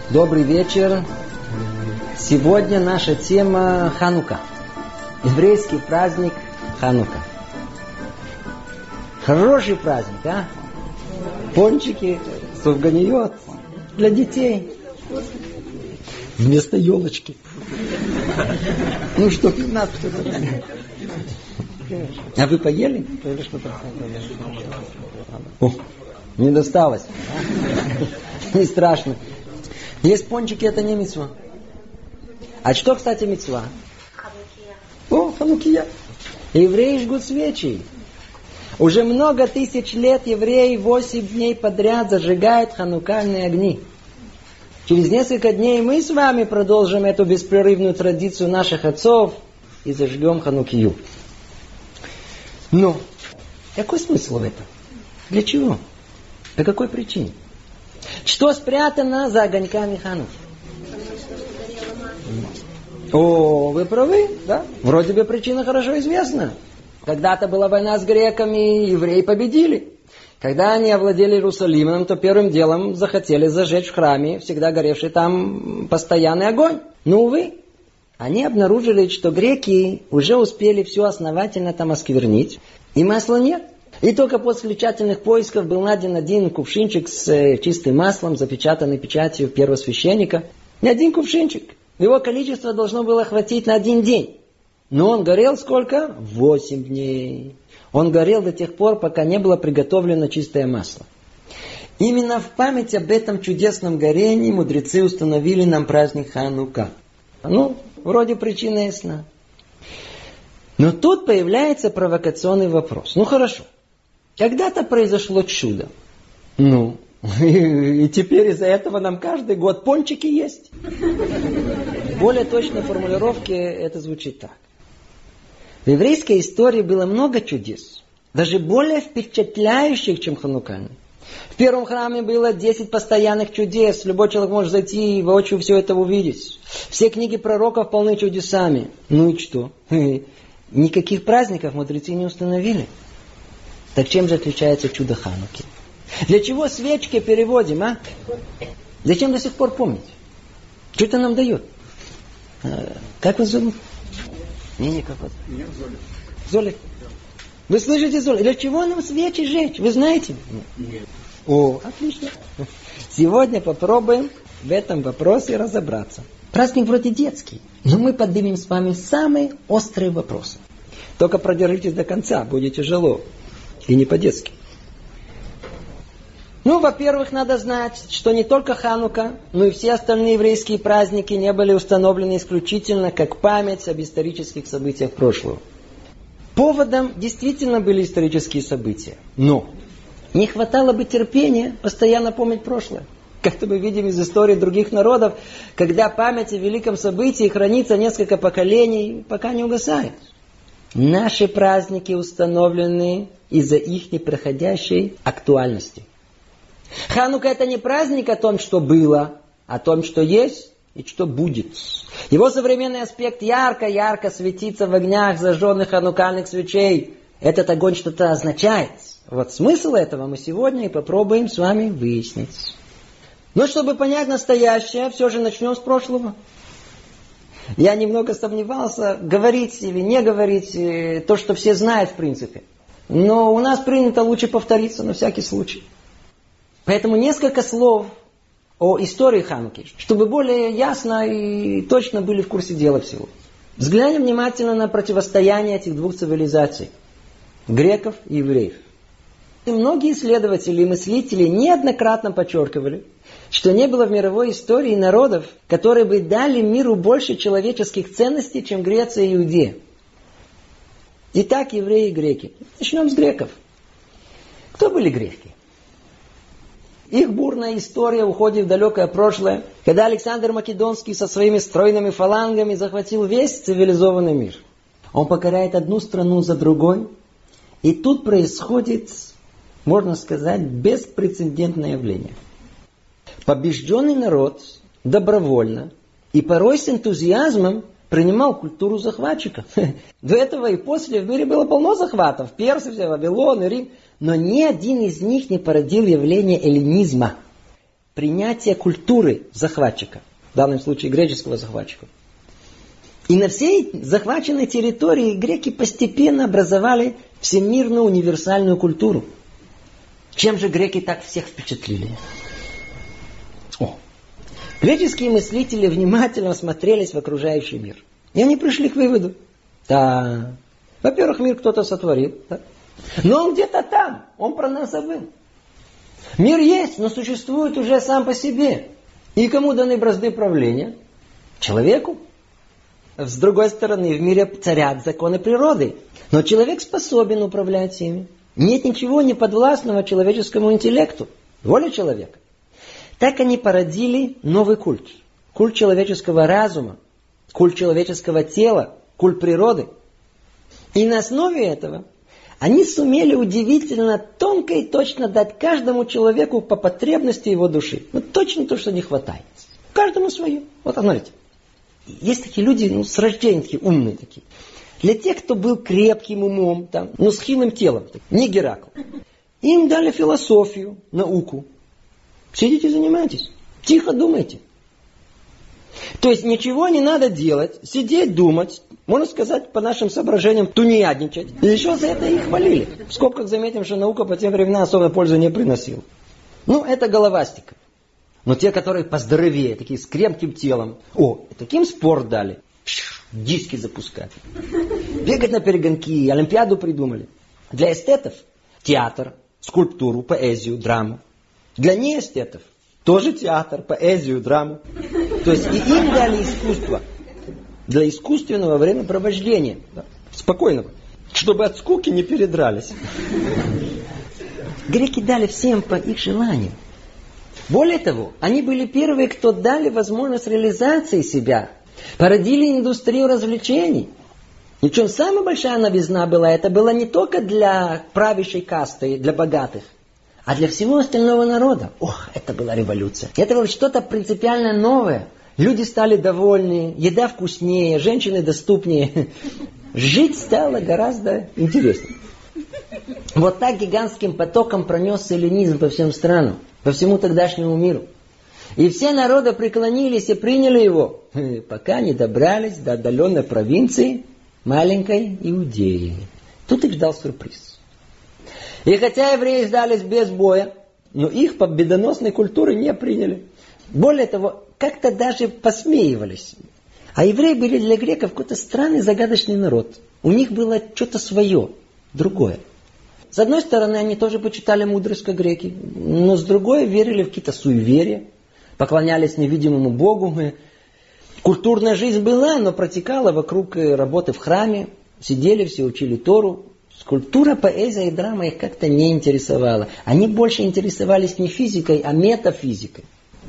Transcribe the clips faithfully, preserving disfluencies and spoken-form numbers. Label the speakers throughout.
Speaker 1: Добрый вечер. Сегодня наша тема Ханука. Еврейский праздник Ханука. Хороший праздник, а? Пончики, сувганиот для детей. Вместо елочки. Ну что, у нас что-то. А вы поели? Или что-то? О, не досталось. Не страшно. Есть пончики, это не мицва. А что, кстати, мицва?
Speaker 2: Ханукия.
Speaker 1: О, ханукия. Евреи жгут свечи. Уже много тысяч лет евреи восемь дней подряд зажигают ханукальные огни. Через несколько дней мы с вами продолжим эту беспрерывную традицию наших отцов и зажгем ханукию. Но какой смысл в этом? Для чего? По какой причине? Что спрятано за огоньками Хануки? О, вы правы, да? Вроде бы причина хорошо известна. Когда-то была война с греками, и евреи победили. Когда они овладели Иерусалимом, то первым делом захотели зажечь в храме всегда горевший там постоянный огонь. Но, увы, они обнаружили, что греки уже успели все основательно там осквернить, и масла нет. И только после тщательных поисков был найден один кувшинчик с чистым маслом, запечатанный печатью первосвященника. Не один кувшинчик. Его количество должно было хватить на один день. Но он горел сколько? Восемь дней. Он горел до тех пор, пока не было приготовлено чистое масло. Именно в память об этом чудесном горении мудрецы установили нам праздник Ханука. Ну, вроде причина ясна. Но тут появляется провокационный вопрос. Ну хорошо. Когда-то произошло чудо. Ну, и, и теперь из-за этого нам каждый год пончики есть. В более точной формулировке это звучит так. В еврейской истории было много чудес. Даже более впечатляющих, чем ханукальные. В первом храме было десять постоянных чудес. Любой человек может зайти и воочию все это увидеть. Все книги пророков полны чудесами. Ну и что? Никаких праздников мудрецы не установили. Так чем же отличается чудо Хануки? Для чего свечки переводим, а? Зачем до сих пор помнить? Что это нам дает? А, как вас зовут? Не, не, как вас?
Speaker 3: Меня Золя.
Speaker 1: Золя. Вы слышите, Золя? Для чего нам свечи жечь? Вы знаете?
Speaker 3: Нет.
Speaker 1: О, отлично. Сегодня попробуем в этом вопросе разобраться. Праздник вроде детский, но мы поднимем с вами самые острые вопросы. Только продержитесь до конца, будет тяжело. И не по-детски. Ну, во-первых, надо знать, что не только Ханука, но и все остальные еврейские праздники не были установлены исключительно как память об исторических событиях прошлого. Поводом действительно были исторические события. Но не хватало бы терпения постоянно помнить прошлое. Как-то мы видим из истории других народов, когда память о великом событии хранится несколько поколений, пока не угасает. Наши праздники установлены из-за их непроходящей актуальности. Ханука — это не праздник о том, что было, а о том, что есть и что будет. Его современный аспект ярко-ярко светится в огнях зажженных ханукальных свечей. Этот огонь что-то означает. Вот смысл этого мы сегодня и попробуем с вами выяснить. Но чтобы понять настоящее, все же начнем с прошлого. Я немного сомневался, говорить или не говорить то, что все знают в принципе. Но у нас принято лучше повториться на всякий случай. Поэтому несколько слов о истории Хануки, чтобы более ясно и точно были в курсе дела всего. Взглянем внимательно на противостояние этих двух цивилизаций, греков и евреев. И многие исследователи и мыслители неоднократно подчеркивали, что не было в мировой истории народов, которые бы дали миру больше человеческих ценностей, чем Греция и Иудея. Итак, евреи и греки. Начнем с греков. Кто были греки? Их бурная история уходит в далекое прошлое, когда Александр Македонский со своими стройными фалангами захватил весь цивилизованный мир. Он покоряет одну страну за другой, и тут происходит, можно сказать, беспрецедентное явление. Побежденный народ добровольно и порой с энтузиазмом принимал культуру захватчика. До этого и после в мире было полно захватов. Персия, Вавилон, Рим. Но ни один из них не породил явление эллинизма. принятия культуры захватчика, в данном случае греческого захватчика. И на всей захваченной территории греки постепенно образовали всемирную универсальную культуру. Чем же греки так всех впечатлили? О. Греческие мыслители внимательно смотрелись в окружающий мир. И они пришли к выводу. Да, во-первых, мир кто-то сотворил. Да? Но он где-то там, он про нас забыл. Мир есть, но существует уже сам по себе. И кому даны бразды правления? Человеку. С другой стороны, в мире царят законы природы. Но человек способен управлять ими. Нет ничего неподвластного человеческому интеллекту. Воля человека. Так они породили новый культ. Культ человеческого разума. Культ человеческого тела. Культ природы. И на основе этого они сумели удивительно тонко и точно дать каждому человеку по потребности его души. Вот точно то, что не хватает. Каждому свое. Вот смотрите. Есть такие люди, ну, с рождения такие умные такие. Для тех, кто был крепким умом, там, но с хилым телом, не Геракл. Им дали философию, науку. Сидите, занимайтесь. Тихо думайте. То есть ничего не надо делать, сидеть, думать, можно сказать, по нашим соображениям, тунеядничать. И еще за это их хвалили. В скобках заметим, что наука по тем временам особой пользы не приносила. Ну, это головастика. Но те, которые поздоровее, такие с крепким телом, о, таким спорт дали. Диски запускать. Бегать на перегонки, олимпиаду придумали. Для эстетов театр, скульптуру, поэзию, драму. Для неэстетов тоже театр, поэзию, драму. То есть и им дали искусство. Для искусственного времяпровождения. Спокойного. Чтобы от скуки не передрались. Греки дали всем по их желанию. Более того, они были первые, кто дали возможность реализации себя. Породили индустрию развлечений. Причем самая большая новизна была, это было не только для правящей касты, для богатых, а для всего остального народа. Ох, это была революция. Это было что-то принципиально новое. Люди стали довольны, еда вкуснее, женщины доступнее. Жить стало гораздо интереснее. Вот так гигантским потоком пронесся эллинизм по всем странам, по всему тогдашнему миру. И все народы преклонились и приняли его, пока не добрались до отдаленной провинции маленькой Иудеи. Тут их ждал сюрприз. И хотя евреи сдались без боя, но их победоносной культуры не приняли. Более того, как-то даже посмеивались. А евреи были для греков какой-то странный загадочный народ. У них было что-то свое, другое. С одной стороны, они тоже почитали мудрость, как греки, но с другой верили в какие-то суеверия, поклонялись невидимому Богу. Культурная жизнь была, но протекала вокруг работы в храме, сидели все, учили Тору. Скульптура, поэзия и драма их как-то не интересовала. Они больше интересовались не физикой, а метафизикой.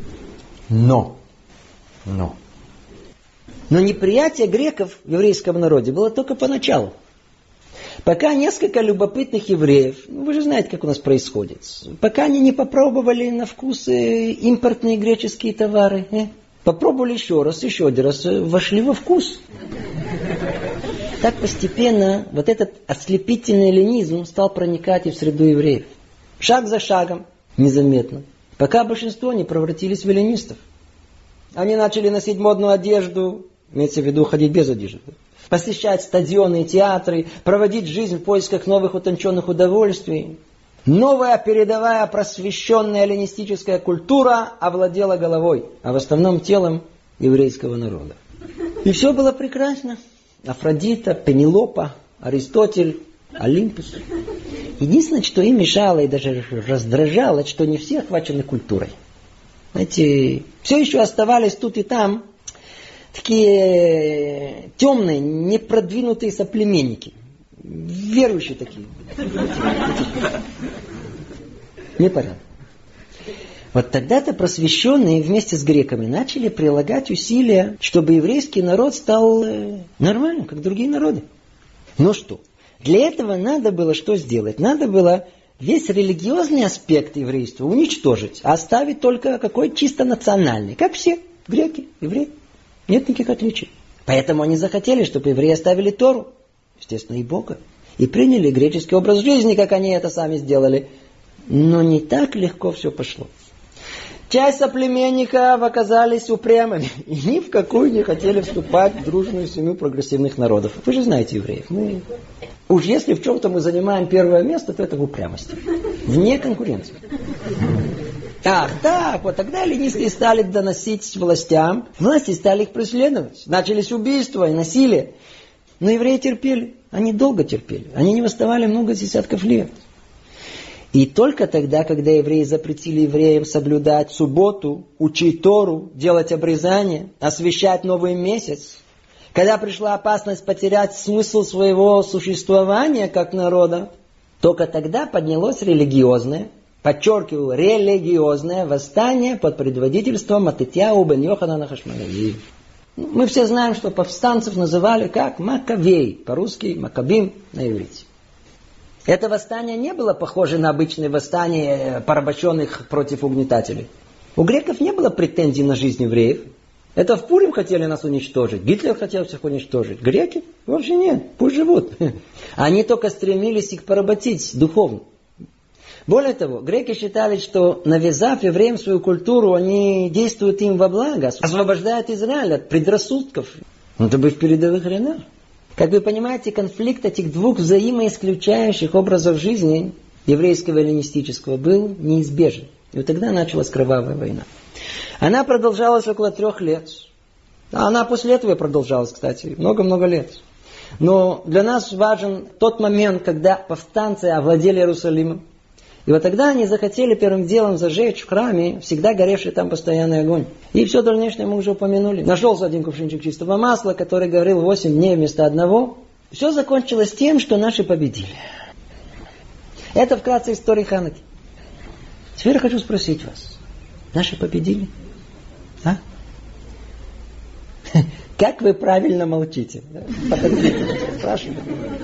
Speaker 1: Но, но, но неприятие греков в еврейском народе было только поначалу. Пока несколько любопытных евреев, вы же знаете, как у нас происходит, пока они не попробовали на вкус импортные греческие товары, э? попробовали еще раз, еще один раз, вошли во вкус. Так постепенно вот этот ослепительный эллинизм стал проникать и в среду евреев. Шаг за шагом, незаметно. Пока большинство не превратились в эллинистов. Они начали носить модную одежду, имеется в виду ходить без одежды. Посещать стадионы и театры, проводить жизнь в поисках новых утонченных удовольствий. Новая передовая просвещенная эллинистическая культура овладела головой, а в основном телом еврейского народа. И все было прекрасно. Афродита, Пенелопа, Аристотель, Олимпус. Единственное, что им мешало и даже раздражало, что не все охвачены культурой. Знаете, все еще оставались тут и там такие темные, непродвинутые соплеменники. Верующие такие. Непонятно. Вот тогда-то просвещенные вместе с греками начали прилагать усилия, чтобы еврейский народ стал нормальным, как другие народы. Но что? Для этого надо было что сделать? Надо было весь религиозный аспект еврейства уничтожить, а оставить только какой чисто национальный. Как все греки, евреи. Нет никаких отличий. Поэтому они захотели, чтобы евреи оставили Тору, естественно, и Бога, и приняли греческий образ жизни, как они это сами сделали. Но не так легко все пошло. Часть соплеменников оказались упрямыми и ни в какую не хотели вступать в дружную семью прогрессивных народов. Вы же знаете евреев. Мы... Уж если в чем-то мы занимаем первое место, то это в упрямости. Вне конкуренции. Ах, так, вот тогда эллинисты стали доносить властям. Власти стали их преследовать. Начались убийства и насилие. Но евреи терпели. Они долго терпели. Они не восставали много десятков лет. И только тогда, когда евреи запретили евреям соблюдать субботу, учить Тору, делать обрезание, освящать новый месяц, когда пришла опасность потерять смысл своего существования как народа, только тогда поднялось религиозное, подчеркиваю, религиозное восстание под предводительством Матитьяу бен Йоханана Хашмонаи. Мы все знаем, что повстанцев называли как Маккавей, по-русски Маккабим на иврите. Это восстание не было похоже на обычное восстание порабощенных против угнетателей. У греков не было претензий на жизнь евреев. Это в Пурим хотели нас уничтожить. Гитлер хотел всех уничтожить. Греки? Вообще нет. Пусть живут. Они только стремились их поработить духовно. Более того, греки считали, что навязав евреям свою культуру, они действуют им во благо, освобождают Израиль от предрассудков. Это бы в передовых рядах. Как вы понимаете, конфликт этих двух взаимоисключающих образов жизни, еврейского и эллинистического, был неизбежен. И вот тогда началась кровавая война. Она продолжалась около трех лет. Она после этого продолжалась, кстати, много-много лет. Но для нас важен тот момент, когда повстанцы овладели Иерусалимом. И вот тогда они захотели первым делом зажечь в храме всегда горевший там постоянный огонь. И все дальнейшее мы уже упомянули. Нашелся один кувшинчик чистого масла, который говорил восемь дней вместо одного. Все закончилось тем, что наши победили. Это вкратце история Хануки. Теперь я хочу спросить вас. Наши победили? А? Как вы правильно молчите? Спрашиваю.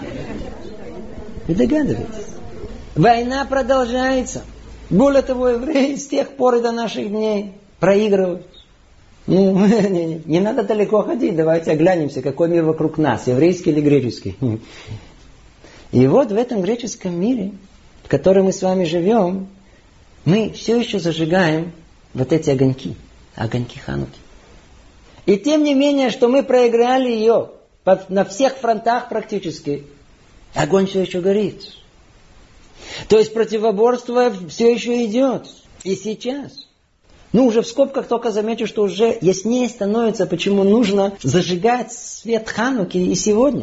Speaker 1: Вы догадываетесь? Война продолжается. Более того, евреи с тех пор и до наших дней проигрывают. Ну, не, не, не надо далеко ходить. Давайте оглянемся, какой мир вокруг нас, еврейский или греческий. И вот в этом греческом мире, в котором мы с вами живем, мы все еще зажигаем вот эти огоньки. Огоньки Хануки. И тем не менее, что мы проиграли ее на всех фронтах практически, огонь все еще горит. То есть противоборство все еще идет. И сейчас. Ну, уже в скобках только замечу, что уже яснее становится, почему нужно зажигать свет Хануки и сегодня.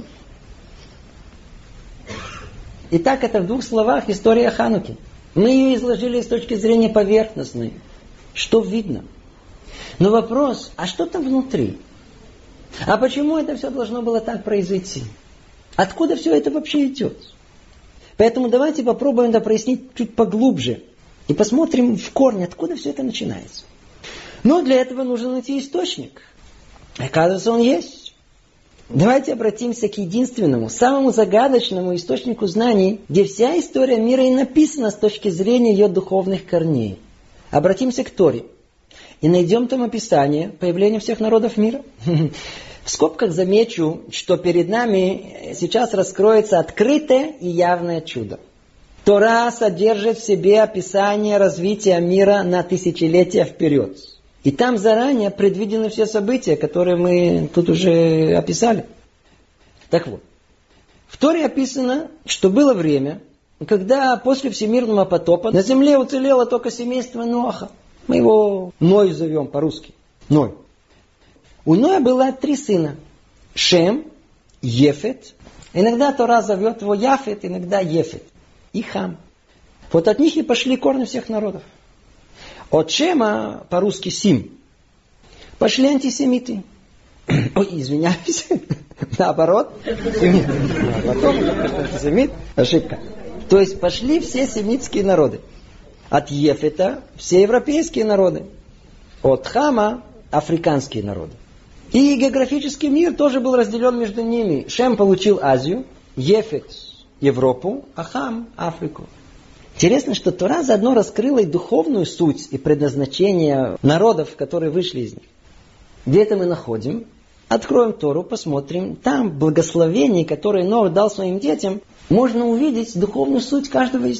Speaker 1: Итак, это в двух словах история Хануки. Мы ее изложили с точки зрения поверхностной. Что видно? Но вопрос, а что там внутри? А почему это все должно было так произойти? Откуда все это вообще идет? Поэтому давайте попробуем это прояснить чуть поглубже. И посмотрим в корне, откуда все это начинается. Но для этого нужно найти источник. Оказывается, он есть. Давайте обратимся к единственному, самому загадочному источнику знаний, где вся история мира и написана с точки зрения ее духовных корней. Обратимся к Торе. И найдем там описание появления всех народов мира. В скобках замечу, что перед нами сейчас раскроется открытое и явное чудо. Тора содержит в себе описание развития мира на тысячелетия вперед. И там заранее предвидены все события, которые мы тут уже описали. Так вот, в Торе описано, что было время, когда после всемирного потопа на земле уцелело только семейство Ноаха. Мы его Ной зовем по-русски. Ной. У Ноя было три сына. Шем, Ефет. Иногда Тора зовет его Яфет, иногда Ефет. И Хам. Вот от них и пошли корни всех народов. От Шема, по-русски Сим, пошли антисемиты. Ой, извиняюсь. Наоборот. Семит. Потом антисемит. Ошибка. То есть пошли все семитские народы. От Ефета все европейские народы. От Хама африканские народы. И географический мир тоже был разделен между ними. Шем получил Азию, Ефет Европу, а Хам Африку. Интересно, что Тора заодно раскрыла и духовную суть и предназначение народов, которые вышли из них. Где это мы находим? Откроем Тору, посмотрим. Там в благословении, которое Ноах дал своим детям, можно увидеть духовную суть каждого из них.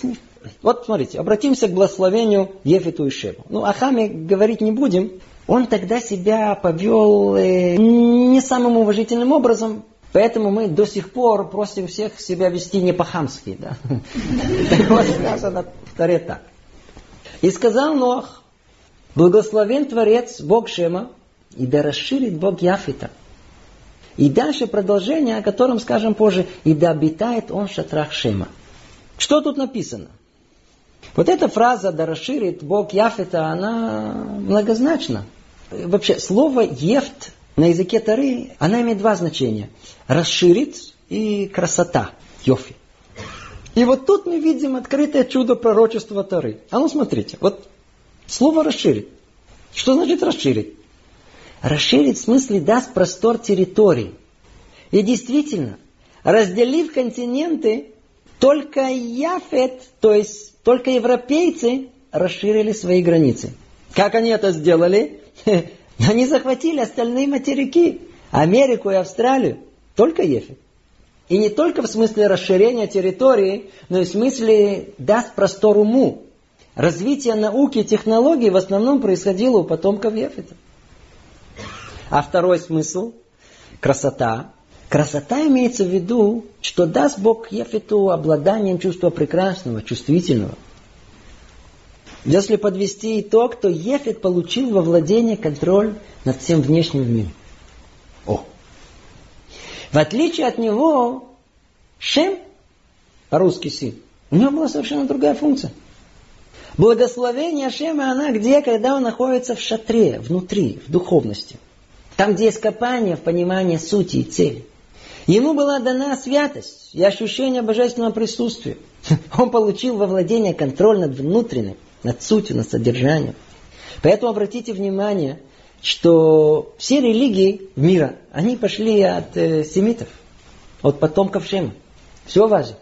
Speaker 1: Вот смотрите, обратимся к благословению Ефету и Шему. Ну, о Хаме говорить не будем. Он тогда себя повел э, не самым уважительным образом, поэтому мы до сих пор просим всех себя вести не по-хамски. Да? Так вот сказано в Торе так. И сказал Ноах: благословен Творец, Бог Шема, и да расширит Бог Яфета. И дальше продолжение, о котором скажем позже, и да обитает он в шатрах Шема. Что тут написано? Вот эта фраза «да расширит Бог Яфета», она многозначна. Вообще, слово «ефт» на языке Торы, она имеет два значения. Расширит и красота, йофи. И вот тут мы видим открытое чудо пророчества Торы. А ну смотрите, вот слово «расширит». Что значит «расширит»? Расширить в смысле даст простор территории. И действительно, разделив континенты, только Яфет, то есть только европейцы, расширили свои границы. Как они это сделали? Они захватили остальные материки, Америку и Австралию. Только Яфет. И не только в смысле расширения территории, но и в смысле даст простор уму. Развитие науки и технологий в основном происходило у потомков Яфета. А второй смысл – красота. Красота имеется в виду, что даст Бог Яфету обладанием чувства прекрасного, чувствительного. Если подвести итог, то Яфет получил во владение контроль над всем внешним в мире. О! В отличие от него, Шем, по-русски сын, у него была совершенно другая функция. Благословение Шема, она где, когда он находится в шатре, внутри, в духовности. Там, где есть копание в понимании сути и цели. Ему была дана святость и ощущение божественного присутствия. Он получил во владение контроль над внутренним, над сутью, над содержанием. Поэтому обратите внимание, что все религии мира, они пошли от э, семитов, от потомков Шема. Все важно.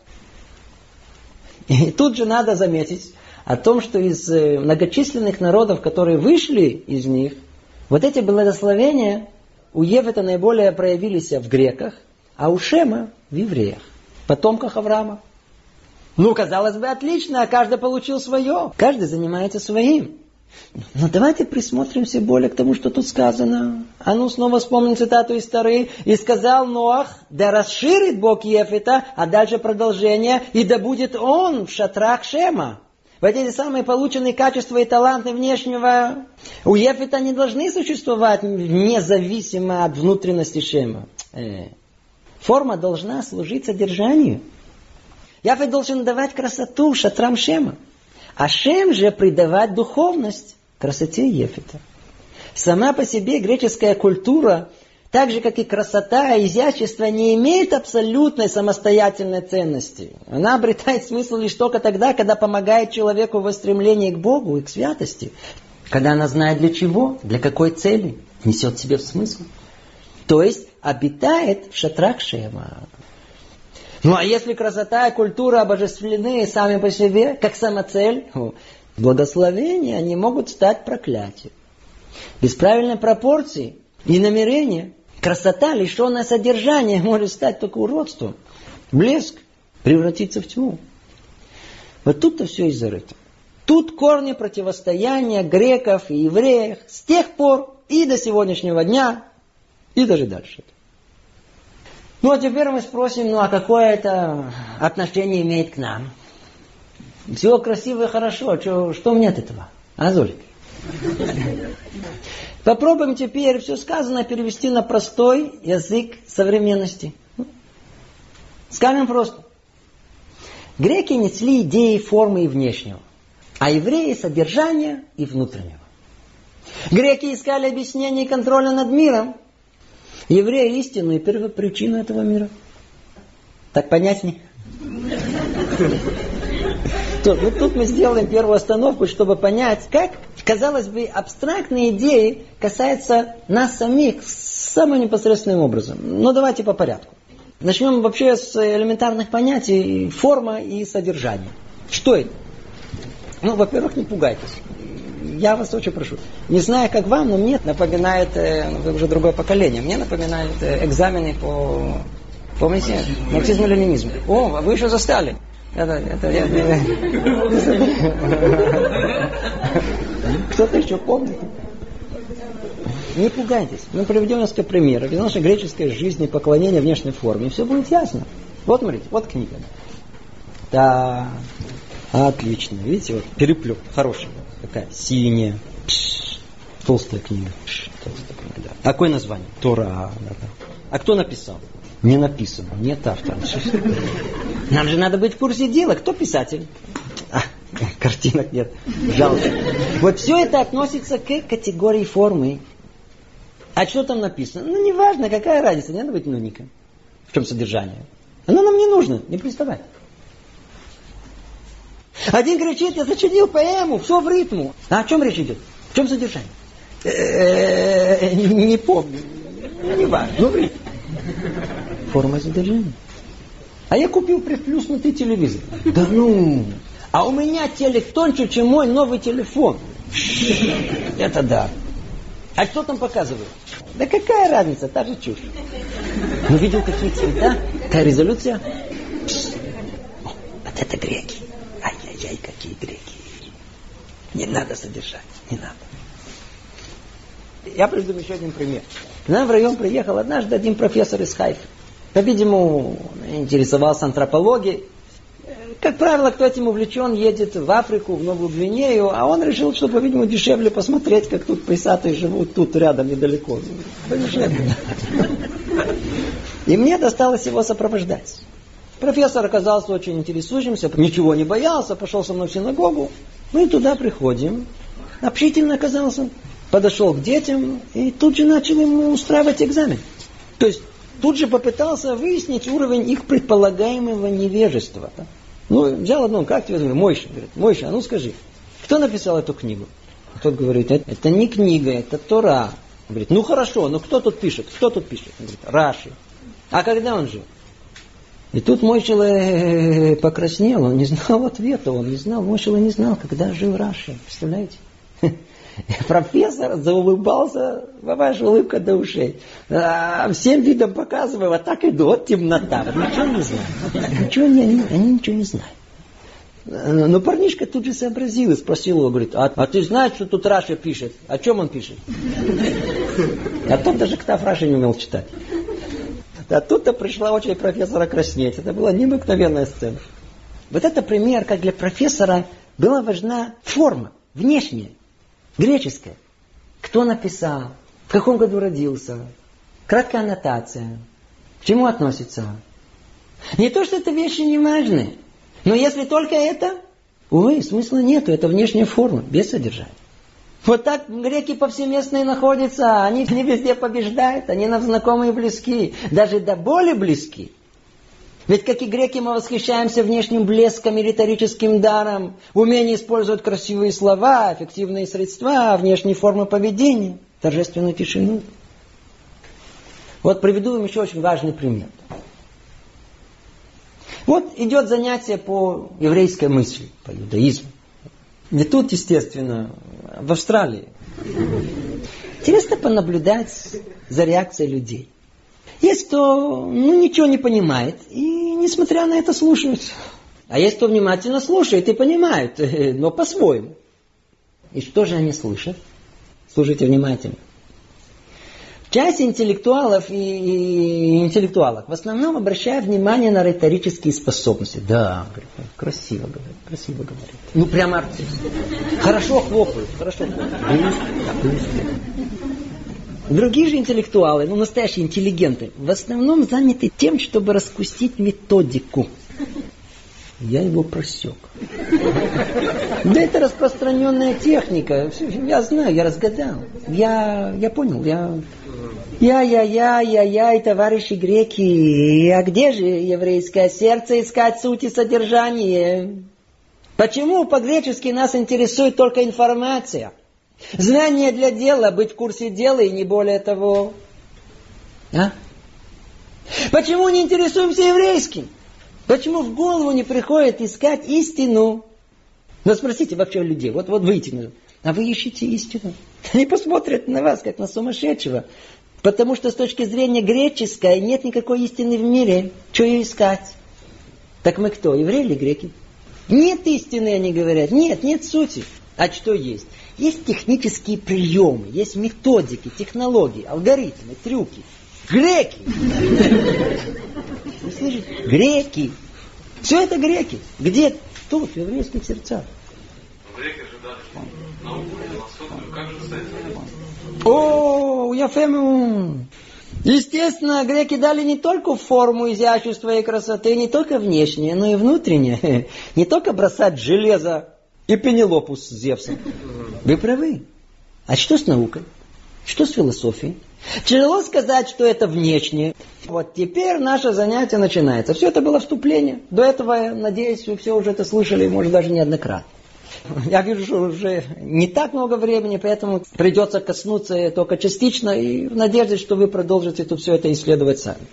Speaker 1: И тут же надо заметить о том, что из э, многочисленных народов, которые вышли из них, вот эти благословения у Ефета наиболее проявились в греках, а у Шема в евреях, потомках Авраама. Ну, казалось бы, отлично, каждый получил свое, каждый занимается своим. Но давайте присмотримся более к тому, что тут сказано. А ну, снова вспомним цитату из Торы. «И сказал Ноах, да расширит Бог Ефета», а дальше продолжение, «и да будет он в шатрах Шема». Вот эти самые полученные качества и таланты внешнего у Ефета не должны существовать независимо от внутренности Шема. Э. Форма должна служить содержанию. Ефет должен давать красоту шатрам Шема. А Шем же придавать духовность красоте Ефета. Сама по себе греческая культура, так же как и красота и изящество, не имеет абсолютной самостоятельной ценности. Она обретает смысл лишь только тогда, когда помогает человеку в стремлении к Богу и к святости. Когда она знает для чего, для какой цели, несет в себе смысл. То есть обитает в шатрах Шема. Ну а если красота и культура обожествлены сами по себе, как самоцель, благословения они могут стать проклятием. Без правильной пропорции и намерения красота, лишенная содержания, может стать только уродством. Блеск превратиться в тьму. Вот тут-то все и зарыто. Тут корни противостояния греков и евреев с тех пор и до сегодняшнего дня, и даже дальше. Ну а теперь мы спросим, ну а какое это отношение имеет к нам? Все красиво и хорошо, что, что мне от этого? А, Золик? Попробуем теперь все сказанное перевести на простой язык современности. Скажем просто. Греки несли идеи формы и внешнего, а евреи содержания и внутреннего. Греки искали объяснение и контроля над миром, евреи истину и первопричину этого мира. Так понятней? Вот тут мы сделаем первую остановку, чтобы понять, как, казалось бы, абстрактные идеи касаются нас самих самым непосредственным образом. Но давайте по порядку. Начнем вообще с элементарных понятий форма и содержание. Что это? Ну, во-первых, не пугайтесь. Я вас очень прошу. Не знаю, как вам, но мне напоминает, вы уже другое поколение, мне напоминает экзамены по, помните, марксизму-ленинизму. О, вы еще застали. Это, это, это, кто-то еще помнит? Не пугайтесь. Мы приведем несколько примеров из нашей греческой жизни, поклонения внешней форме. И все будет ясно. Вот, смотрите, вот книга. Да, отлично. Видите, вот переплет. Хорошая. Такая синяя. Пш, толстая книга. Пш, толстая книга, да. Какое название? Тора. Да, да. А кто написал? Не написано. Нет автора. Нам же надо быть в курсе дела. Кто писатель? А, картинок нет. Жалко. Вот все это относится к категории формы. А что там написано? Ну, неважно, какая разница. Не надо быть нуником. В чем содержание? Оно нам не нужно. Не приставай. Один кричит, я сочинил поэму, все в ритму. А о чем речь идет? В чем содержание? Не помню. Не важно. Ну, в ритм. Форма содержания. А я купил приплюснутый телевизор. Да ну. А у меня телек тоньше, чем мой новый телефон. Это да. А что там показывают? Да какая разница, та же чушь. Ну, видел, какие цвета, какая резолюция. О, вот это греки. Ай-яй-яй, какие греки. Не надо содержать, не надо. Я приведу еще один пример. К нам в район приехал однажды один профессор из Хайфы. По-видимому, интересовался антропологией. Как правило, кто этим увлечен, едет в Африку, в Новую Гвинею, а он решил, что, по-видимому, дешевле посмотреть, как тут пейсаты живут тут рядом, недалеко. Дешевле. И мне досталось его сопровождать. Профессор оказался очень интересующимся, ничего не боялся, пошел со мной в синагогу. Мы туда приходим. Общительно оказался. Подошел к детям и тут же начал ему устраивать экзамен. То есть тут же попытался выяснить уровень их предполагаемого невежества. Ну, взял одну, как тебя зовут? Мойша. Говорит, Мойша, а ну скажи, кто написал эту книгу? А тот говорит, это, это не книга, это Тора. Он говорит, ну хорошо, но кто тут пишет? Кто тут пишет? Он говорит, Раши. А когда он жил? И тут Мойшила покраснел, он не знал ответа, он не знал, Мойшила не знал, когда жил Раши. Представляете? Профессор заулыбался, ваша улыбка до ушей. А, всем видом показываю, вот так иду, вот темнота. Вот ничего не знаю. Ничего не, они, они ничего не знают. Но парнишка тут же сообразил и спросил его, говорит, а, а ты знаешь, что тут Раши пишет? О чем он пишет? А тот даже ктав Раши не умел читать. А тут-то пришла очередь профессора краснеть. Это была необыкновенная сцена. Вот это пример, как для профессора была важна форма, внешняя. Греческое. Кто написал? В каком году родился? Краткая аннотация. К чему относится? Не то, что это вещи не важные. Но если только это, увы, смысла нету. Это внешняя форма, без содержания. Вот так греки повсеместно и находятся. Они не везде побеждают. Они нам знакомые и близки. Даже до боли близки. Ведь, как и греки, мы восхищаемся внешним блеском и риторическим даром, умение использовать красивые слова, эффективные средства, внешние формы поведения, торжественную тишину. Вот приведу вам еще очень важный пример. Вот идет занятие по еврейской мысли, по иудаизму. Не тут, естественно, в Австралии. Интересно понаблюдать за реакцией людей. Есть кто, ну, ничего не понимает, и, несмотря на это, слушает. А есть кто внимательно слушает и понимает, но по-своему. И что же они слышат? Слушайте внимательно. Часть интеллектуалов и, и интеллектуалов в основном обращают внимание на риторические способности. Да, красиво говорит, красиво говорит. Ну, прямо артист. Хорошо хлопают, хорошо хлопают. Другие же интеллектуалы, ну настоящие интеллигенты, в основном заняты тем, чтобы распустить методику. Я его просек. Да это распространенная техника. Я знаю, я разгадал. Я, я понял, я... Я-я-я-я-я, товарищи греки, а где же еврейское сердце искать суть и содержание? Почему по-гречески нас интересует только информация? Знание для дела, быть в курсе дела и не более того. А? Почему не интересуемся еврейским? Почему в голову не приходит искать истину? Ну спросите вообще людей, вот, вот выйти, а вы ищете истину? Они посмотрят на вас, как на сумасшедшего. Потому что с точки зрения греческой нет никакой истины в мире. Что ее искать? Так мы кто, евреи или греки? Нет истины, они говорят. Нет, нет сути. А что есть? Есть технические приемы, есть методики, технологии, алгоритмы, трюки. Греки! Вы слышите? Греки! Все это греки. Где? Тут, в еврейских сердцах.
Speaker 2: Греки же дали науку, философию. Как же с этим?
Speaker 1: О, Яфему! Естественно, греки дали не только форму изящества и красоты, не только внешнее, но и внутреннее. Не только бросать железо и Пенелопу с Зевсом. Вы правы. А что с наукой? Что с философией? Тяжело сказать, что это внешнее. Вот теперь наше занятие начинается. Все это было вступление. До этого, я надеюсь, вы все уже это слышали, может, даже неоднократно. Я вижу, что уже не так много времени, поэтому придется коснуться только частично, и в надежде, что вы продолжите тут все это исследовать сами.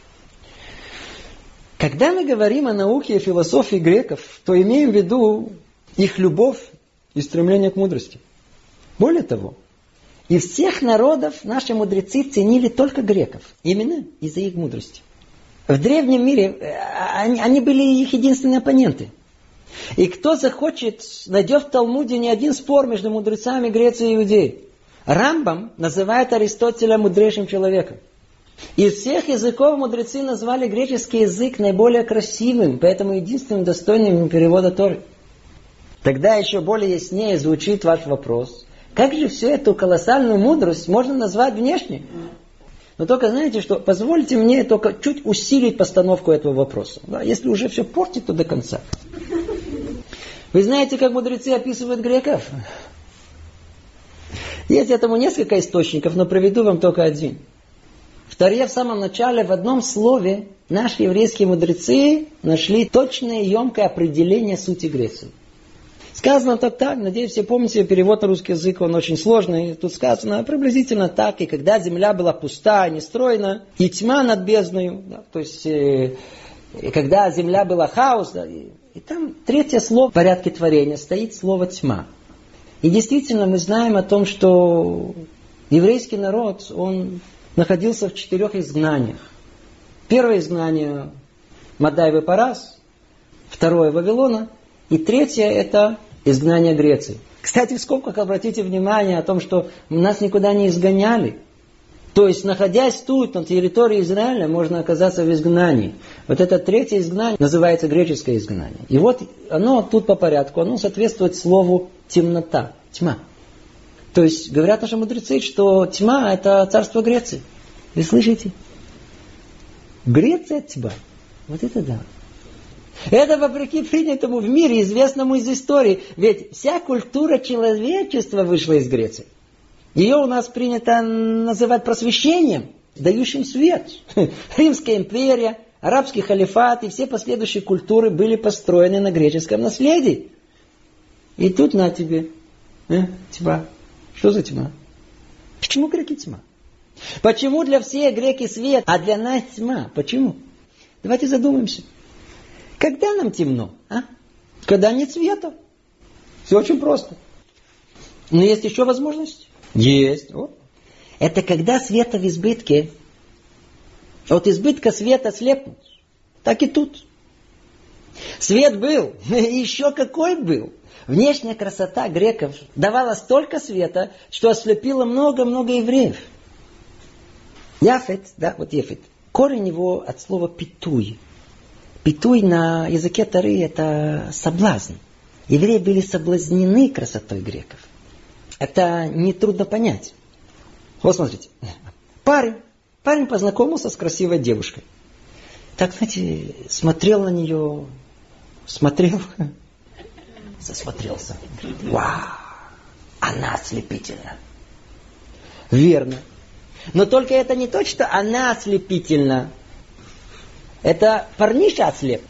Speaker 1: Когда мы говорим о науке и философии греков, то имеем в виду их любовь и стремление к мудрости. Более того, из всех народов наши мудрецы ценили только греков, именно из-за их мудрости. В древнем мире они, они были их единственные оппоненты. И кто захочет, найдет в Талмуде не один спор между мудрецами Греции и Иудеи. Рамбам называет Аристотеля мудрейшим человеком. Из всех языков мудрецы назвали греческий язык наиболее красивым, поэтому единственным достойным перевода Торы. Тогда еще более яснее звучит ваш вопрос. Как же всю эту колоссальную мудрость можно назвать внешней? Но только знаете что, позвольте мне только чуть усилить постановку этого вопроса. Да, если уже все портить, то до конца. Вы знаете, как мудрецы описывают греков? Есть этому несколько источников, но приведу вам только один. В Торе в самом начале в одном слове наши еврейские мудрецы нашли точное и емкое определение сути Греции. Сказано так, так, надеюсь, все помните, перевод на русский язык, он очень сложный. Тут сказано приблизительно так, и когда земля была пуста, нестройна, и тьма над бездною, да, то есть, э, и когда земля была хаос, да, и, и там третье слово в порядке творения стоит слово тьма. И действительно мы знаем о том, что еврейский народ, он находился в четырех изгнаниях. Первое изгнание Мадай и Парас, второе Вавилона, и третье это изгнание Греции. Кстати, в скобках обратите внимание о том, что нас никуда не изгоняли. То есть, находясь тут, на территории Израиля, можно оказаться в изгнании. Вот это третье изгнание называется греческое изгнание. И вот оно тут по порядку, оно соответствует слову темнота, тьма. То есть, говорят наши мудрецы, что тьма это царство Греции. Вы слышите? Греция тьма. Вот это да. Это вопреки принятому в мире, известному из истории. Ведь вся культура человечества вышла из Греции. Ее у нас принято называть просвещением, дающим свет. Римская империя, арабский халифат и все последующие культуры были построены на греческом наследии. И тут на тебе. Э, тьма. Что за тьма? Почему греки тьма? Почему для всех греки свет, а для нас тьма? Почему? Давайте задумаемся. Когда нам темно? А? Когда нет света. Все очень просто. Но есть еще возможность? Есть. Вот. Это когда света в избытке. От избытка света слепнут. Так и тут. Свет был. Еще какой был. Внешняя красота греков давала столько света, что ослепило много-много евреев. Яфет, да, вот Яфет. Корень его от слова питуй. Питуй на языке Торы это соблазн. Евреи были соблазнены красотой греков. Это нетрудно понять. Вот смотрите. Парень. Парень познакомился с красивой девушкой. Так, знаете, смотрел на нее, смотрел, засмотрелся. Вау! Она ослепительна. Верно. Но только это не то, что она ослепительна. Это парниша ослеп.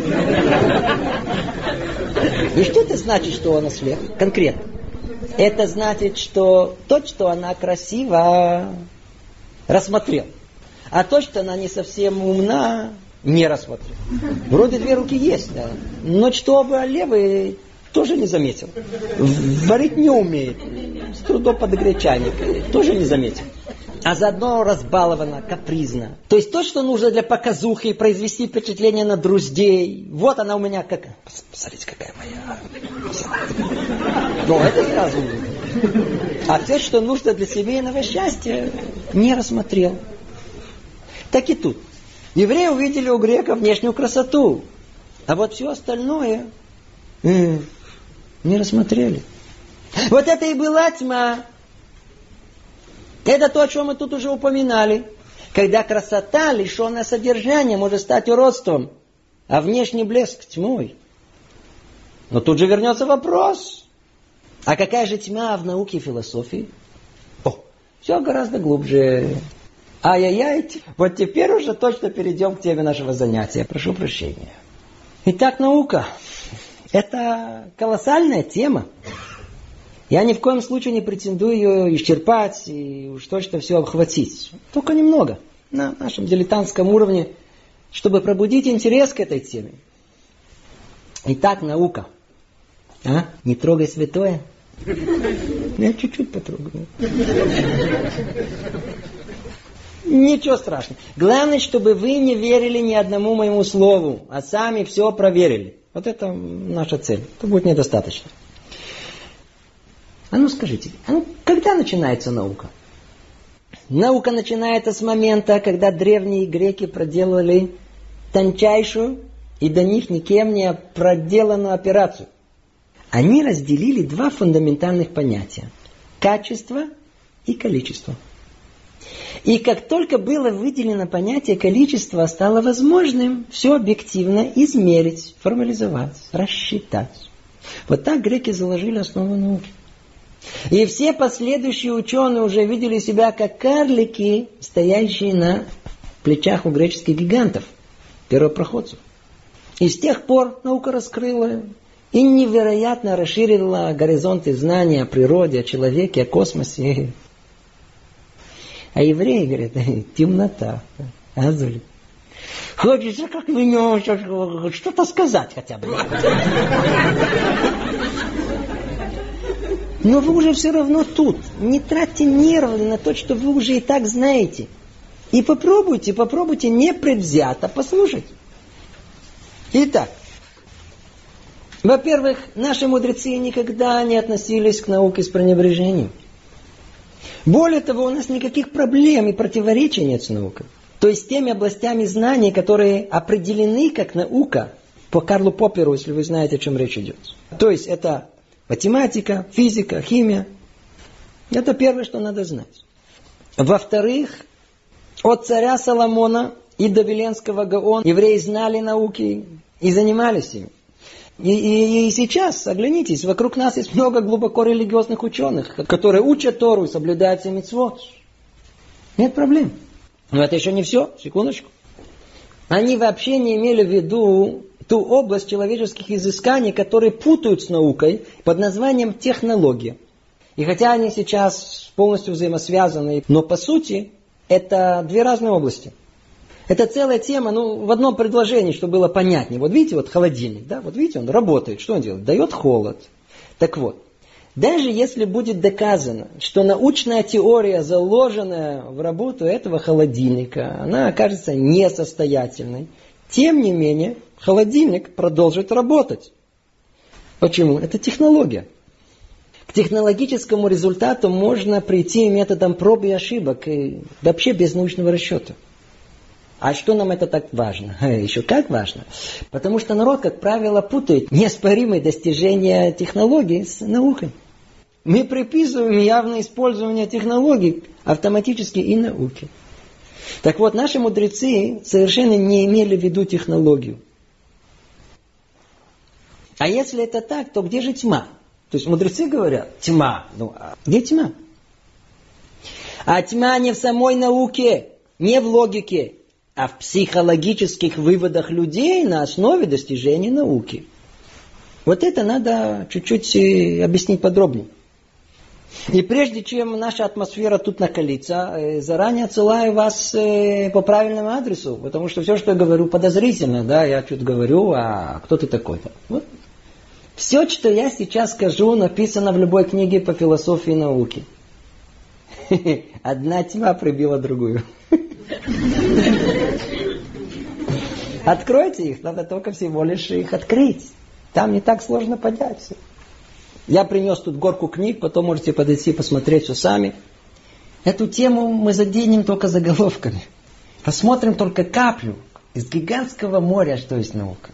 Speaker 1: И что это значит, что он ослеп? Конкретно. Это значит, что то, что она красива, рассмотрел. А то, что она не совсем умна, не рассмотрел. Вроде две руки есть, да. Но чтобы левый тоже не заметил. Варить не умеет. С трудом подогреть чайник. Тоже не заметил. а заодно разбалована, капризна. То есть то, что нужно для показухи, произвести впечатление на друзей. Вот она у меня как... Посмотрите, какая моя... Ну, это сразу. А все, что нужно для семейного счастья, не рассмотрел. Так и тут. Евреи увидели у грека внешнюю красоту. А вот все остальное э, не рассмотрели. Вот это и была тьма. Это то, о чем мы тут уже упоминали. Когда красота, лишенная содержания, может стать уродством, а внешний блеск тьмой. Но тут же вернется вопрос. А какая же тьма в науке и философии? О, все гораздо глубже. Ай-яй-яй. Вот теперь уже точно перейдем к теме нашего занятия. Прошу прощения. Итак, наука. Это колоссальная тема. Я ни в коем случае не претендую ее исчерпать и уж точно все обхватить. Только немного. На нашем дилетантском уровне, чтобы пробудить интерес к этой теме. Итак, наука. А? Не трогай святое. Я чуть-чуть потрогаю. Ничего страшного. Главное, чтобы вы не верили ни одному моему слову, а сами все проверили. Вот это наша цель. Это будет недостаточно. А ну скажите, а ну, когда начинается наука? Наука начинается с момента, когда древние греки проделали тончайшую и до них никем не проделанную операцию. Они разделили два фундаментальных понятия – качество и количество. И как только было выделено понятие количества, стало возможным все объективно измерить, формализовать, рассчитать. Вот так греки заложили основу науки. И все последующие ученые уже видели себя как карлики, стоящие на плечах у греческих гигантов, первопроходцев. И с тех пор наука раскрыла и невероятно расширила горизонты знаний о природе, о человеке, о космосе. А евреи говорят, темнота. Азуль. Хочется как минимум что-то сказать хотя бы. Но вы уже все равно тут. Не тратьте нервы на то, что вы уже и так знаете. И попробуйте, попробуйте непредвзято послушать. Итак, во-первых, наши мудрецы никогда не относились к науке с пренебрежением. Более того, у нас никаких проблем и противоречий нет с наукой. То есть теми областями знаний, которые определены как наука, по Карлу Попперу, если вы знаете, о чем речь идет. То есть это математика, физика, химия. Это первое, что надо знать. Во-вторых, от царя Соломона и до Веленского Гаона евреи знали науки и занимались ими. И, и, и сейчас, оглянитесь, вокруг нас есть много глубоко религиозных ученых, которые учат Тору и соблюдают все мицвот. Нет проблем. Но это еще не все, секундочку. Они вообще не имели в виду ту область человеческих изысканий, которые путают с наукой под названием технология. И хотя они сейчас полностью взаимосвязаны, но по сути это две разные области. Это целая тема, ну, в одном предложении, чтобы было понятнее. Вот видите, вот холодильник, да, вот видите, он работает. Что он делает? Дает холод. Так вот, даже если будет доказано, что научная теория, заложенная в работу этого холодильника, она окажется несостоятельной, тем не менее, холодильник продолжит работать. Почему? Это технология. К технологическому результату можно прийти методом проб и ошибок, и вообще без научного расчета. А что нам это так важно? Еще как важно. Потому что народ, как правило, путает неоспоримые достижения технологий с наукой. Мы приписываем явное использование технологий автоматически и науке. Так вот, наши мудрецы совершенно не имели в виду технологию. А если это так, то где же тьма? То есть мудрецы говорят, тьма. Ну, а где тьма? А тьма не в самой науке, не в логике, а в психологических выводах людей на основе достижений науки. Вот это надо чуть-чуть объяснить подробнее. И прежде чем наша атмосфера тут накалится, заранее отсылаю вас по правильному адресу, потому что все, что я говорю, подозрительно, да, я что-то говорю, а кто ты такой-то? Вот. Все, что я сейчас скажу, написано в любой книге по философии и науке. Одна тьма прибила другую. Откройте их, надо только всего лишь их открыть. Там не так сложно понять все. Я принес тут горку книг, потом можете подойти посмотреть все сами. Эту тему мы заденем только заголовками. Посмотрим только каплю из гигантского моря, что есть наука.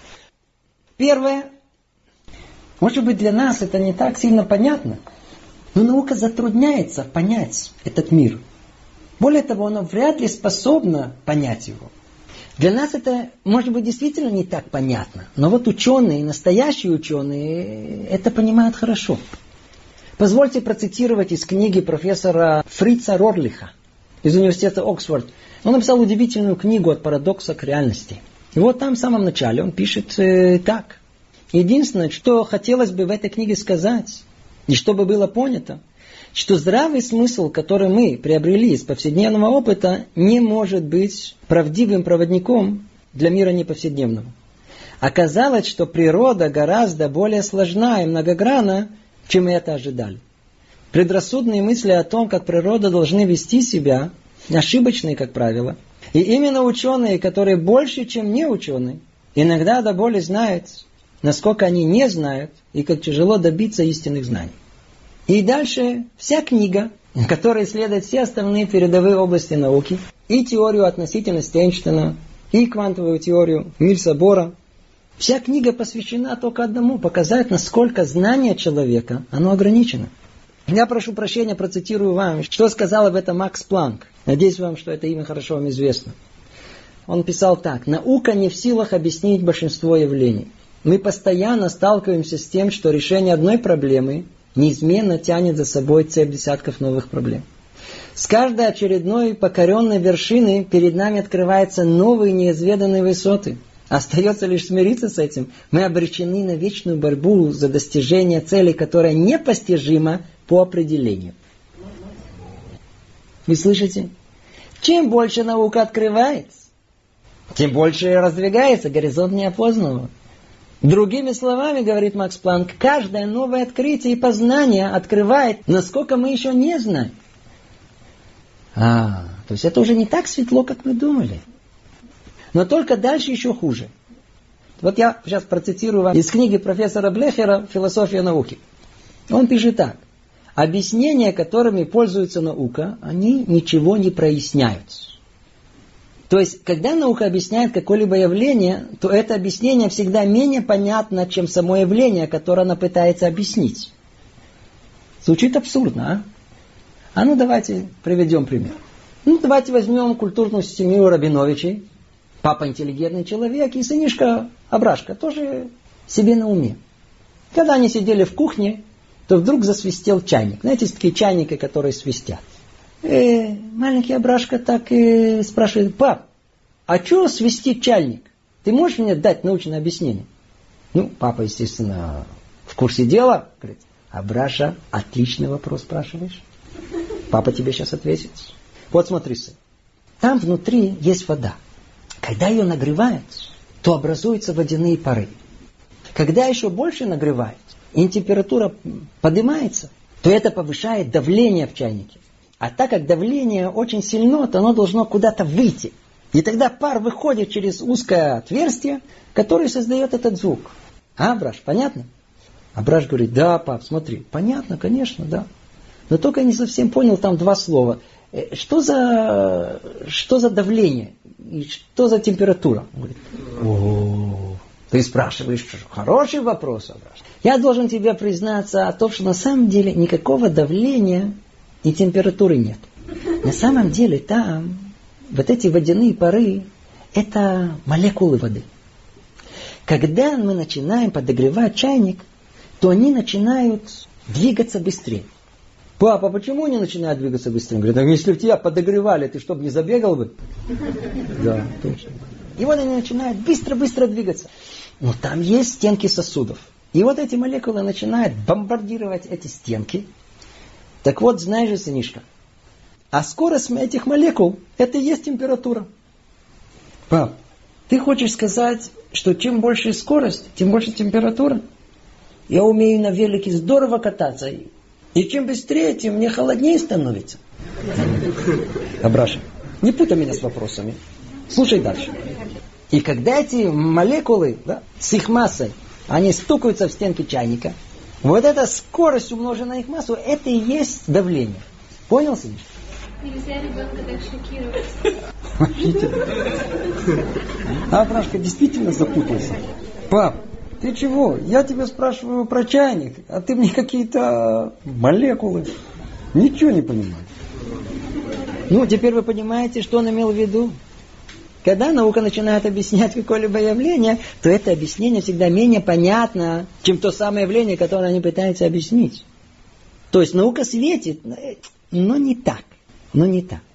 Speaker 1: Первое. Может быть, для нас это не так сильно понятно, но наука затрудняется понять этот мир. Более того, она вряд ли способна понять его. Для нас это, может быть, действительно не так понятно. Но вот ученые, настоящие ученые, это понимают хорошо. Позвольте процитировать из книги профессора Фрица Рорлиха из университета Оксфорд. Он написал удивительную книгу «От парадокса к реальности». И вот там в самом начале он пишет э, так. Единственное, что хотелось бы в этой книге сказать, и чтобы было понято, что здравый смысл, который мы приобрели из повседневного опыта, не может быть правдивым проводником для мира неповседневного. Оказалось, что природа гораздо более сложна и многогранна, чем мы это ожидали. Предрассудные мысли о том, как природа должны вести себя, ошибочные, как правило. И именно ученые, которые больше, чем не ученые, иногда до боли знают, насколько они не знают, и как тяжело добиться истинных знаний. И дальше вся книга, которая исследует все остальные передовые области науки, и теорию относительности Эйнштейна, и квантовую теорию Нильса Бора, вся книга посвящена только одному, показать, насколько знание человека, оно ограничено. Я прошу прощения, процитирую вам, что сказал об этом Макс Планк. Надеюсь вам, что это имя хорошо вам известно. Он писал так. «Наука не в силах объяснить большинство явлений. Мы постоянно сталкиваемся с тем, что решение одной проблемы неизменно тянет за собой цепь десятков новых проблем. С каждой очередной покоренной вершины перед нами открываются новые неизведанные высоты. Остается лишь смириться с этим. Мы обречены на вечную борьбу за достижение цели, которая непостижима по определению». Вы слышите? Чем больше наука открывается, тем больше раздвигается горизонт неопознанного. Другими словами, говорит Макс Планк, каждое новое открытие и познание открывает, насколько мы еще не знаем. А, то есть это уже не так светло, как мы думали. Но только дальше еще хуже. Вот я сейчас процитирую вам из книги профессора Блехера «Философия науки». Он пишет так. Объяснения, которыми пользуется наука, они ничего не проясняют. То есть, когда наука объясняет какое-либо явление, то это объяснение всегда менее понятно, чем само явление, которое она пытается объяснить. Звучит абсурдно, а? А ну давайте приведем пример. Ну давайте возьмем культурную семью Рабиновичей. Папа интеллигентный человек и сынишка Абрашка тоже себе на уме. Когда они сидели в кухне, то вдруг засвистел чайник. Знаете, есть такие чайники, которые свистят. Э, маленький Абрашка так и спрашивает: пап, а что свистит чайник? Ты можешь мне дать научное объяснение? Ну, папа, естественно, в курсе дела. Говорит: Абраша, отличный вопрос спрашиваешь. Папа тебе сейчас ответит. Вот смотри, сын. Там внутри есть вода. Когда ее нагревают, то образуются водяные пары. Когда еще больше нагревают, и температура поднимается, то это повышает давление в чайнике. А так как давление очень сильно, то оно должно куда-то выйти. И тогда пар выходит через узкое отверстие, которое создает этот звук. А, Абраш, понятно? Абраш говорит: да, пап, смотри. Понятно, конечно, да. Но только я не совсем понял там два слова. Что за, что за давление? И что за температура? Он говорит: о, ты спрашиваешь, хороший вопрос, Абраш. Я должен тебе признаться о том, что на самом деле никакого давления и температуры нет. На самом деле там вот эти водяные пары — это молекулы воды. Когда мы начинаем подогревать чайник, то они начинают двигаться быстрее. Папа, почему они начинают двигаться быстрее? Говорит: ну, если бы тебя подогревали, ты что, не забегал бы? Да, точно. И вот они начинают быстро-быстро двигаться. Но там есть стенки сосудов. И вот эти молекулы начинают бомбардировать эти стенки. Так вот, знаешь же, сынишка, а скорость этих молекул — это и есть температура. Пап, ты хочешь сказать, что чем больше скорость, тем больше температура? Я умею на велике здорово кататься. И чем быстрее, тем мне холоднее становится. Абраша, не путай меня с вопросами. Слушай дальше. И когда эти молекулы, да, с их массой, они стукаются в стенки чайника, вот эта скорость, умноженная на их массу, это и есть давление. Понял, Сидиш?
Speaker 3: Нельзя ребенка так шокировать.
Speaker 1: А Брашка действительно запутался. Пап, ты чего? Я тебя спрашиваю про чайник, а ты мне какие-то молекулы. Ничего не понимаю. Ну, теперь вы понимаете, что он имел в виду? Когда наука начинает объяснять какое-либо явление, то это объяснение всегда менее понятно, чем то самое явление, которое они пытаются объяснить. То есть наука светит, но не так. Но не так.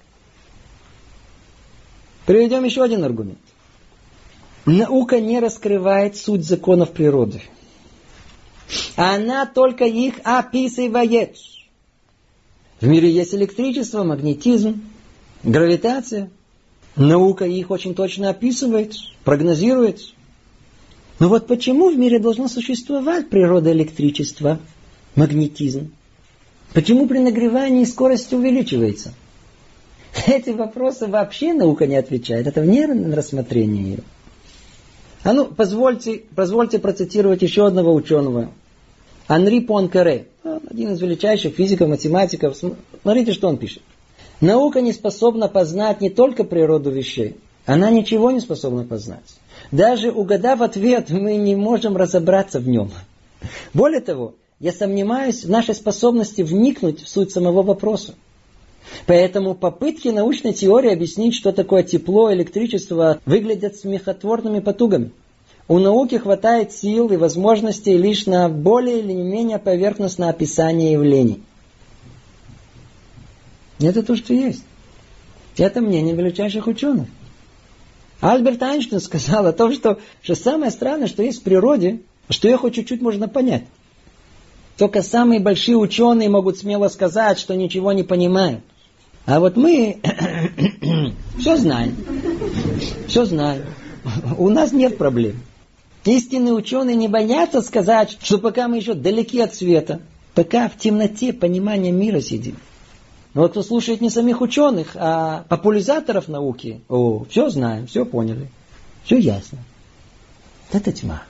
Speaker 1: Приведем еще один аргумент. Наука не раскрывает суть законов природы. Она только их описывает. В мире есть электричество, магнетизм, гравитация. Наука их очень точно описывает, прогнозирует. Но вот почему в мире должна существовать природа электричества, магнетизм? Почему при нагревании скорость увеличивается? Эти вопросы вообще наука не отвечает. Это вне рассмотрения ее. А ну, позвольте, позвольте процитировать еще одного ученого. Анри Пуанкаре, один из величайших физиков, математиков. Смотрите, что он пишет. Наука не способна познать не только природу вещей. Она ничего не способна познать. Даже угадав ответ, мы не можем разобраться в нем. Более того, я сомневаюсь в нашей способности вникнуть в суть самого вопроса. Поэтому попытки научной теории объяснить, что такое тепло, электричество, выглядят смехотворными потугами. У науки хватает сил и возможностей лишь на более или менее поверхностное описание явлений. Это то, что есть. Это мнение величайших ученых. Альберт Эйнштейн сказал о том, что, что самое странное, что есть в природе, что ее хоть чуть-чуть можно понять. Только самые большие ученые могут смело сказать, что ничего не понимают. А вот мы все знаем. Все знаем. У нас нет проблем. Истинные ученые не боятся сказать, что пока мы еще далеки от света, пока в темноте понимания мира сидим. Но вот кто слушает не самих ученых, а популяризаторов науки, о, все знаем, все поняли, все ясно. Это тьма.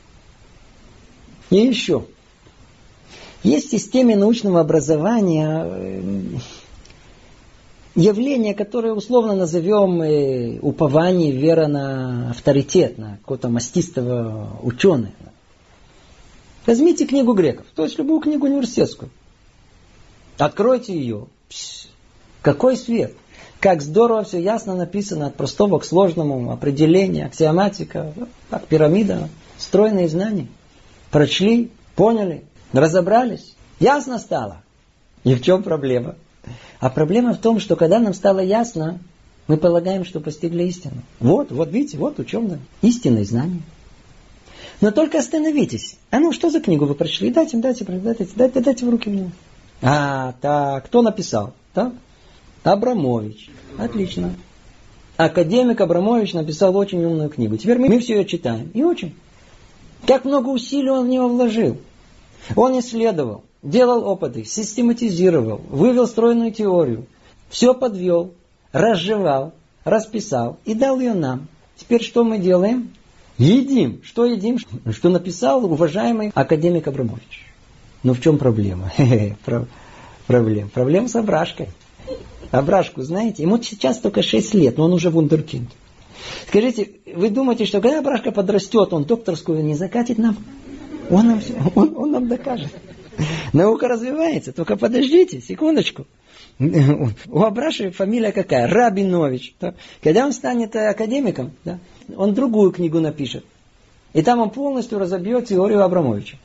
Speaker 1: И еще. Есть в системе научного образования явление, которое условно назовем упование, вера на авторитет, на какого-то мастистого ученого. Возьмите книгу греков, то есть любую книгу университетскую. Откройте ее. Пш, какой свет! Как здорово все ясно написано от простого к сложному, определение, аксиоматика, как пирамида, стройные знания. Прочли, поняли, разобрались, ясно стало. И в чем проблема? А проблема в том, что когда нам стало ясно, мы полагаем, что постигли истину. Вот, вот видите, вот ученые, истинные знания. Но только остановитесь. А ну, что за книгу вы прочли? Дайте, дайте, дайте, дайте, дайте в руки мне. А, так, кто написал? Так? Абрамович. Отлично. Академик Абрамович написал очень умную книгу. Теперь мы, мы все ее читаем. И учим. Как много усилий он в него вложил. Он исследовал, делал опыты, систематизировал, вывел стройную теорию. Все подвел, разжевал, расписал и дал ее нам. Теперь что мы делаем? Едим. Что едим? Что написал уважаемый академик Абрамович. Но в чем проблема? Проблема. Проблема с Абрашкой. Абрашку, знаете, ему сейчас только шесть лет, но он уже вундеркинд. Скажите, вы думаете, что когда Абрашка подрастет, он докторскую не закатит нам? Он нам, все, он, он нам докажет. Наука развивается, только подождите, секундочку. У Абраши фамилия какая? Рабинович. Когда он станет академиком, да, он другую книгу напишет. И там он полностью разобьет теорию Абрамовича.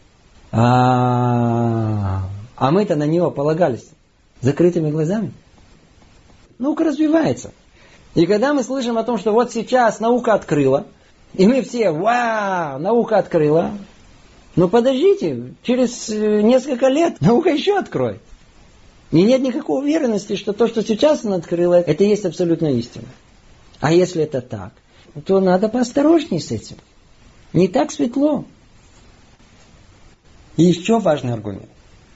Speaker 1: А, а мы-то на него полагались закрытыми глазами. Наука развивается. И когда мы слышим о том, что вот сейчас наука открыла, и мы все, вау, наука открыла, но подождите, через несколько лет наука еще откроет. И нет никакой уверенности, что то, что сейчас она открыла, это и есть абсолютная истина. А если это так, то надо поосторожнее с этим. Не так светло. И еще важный аргумент.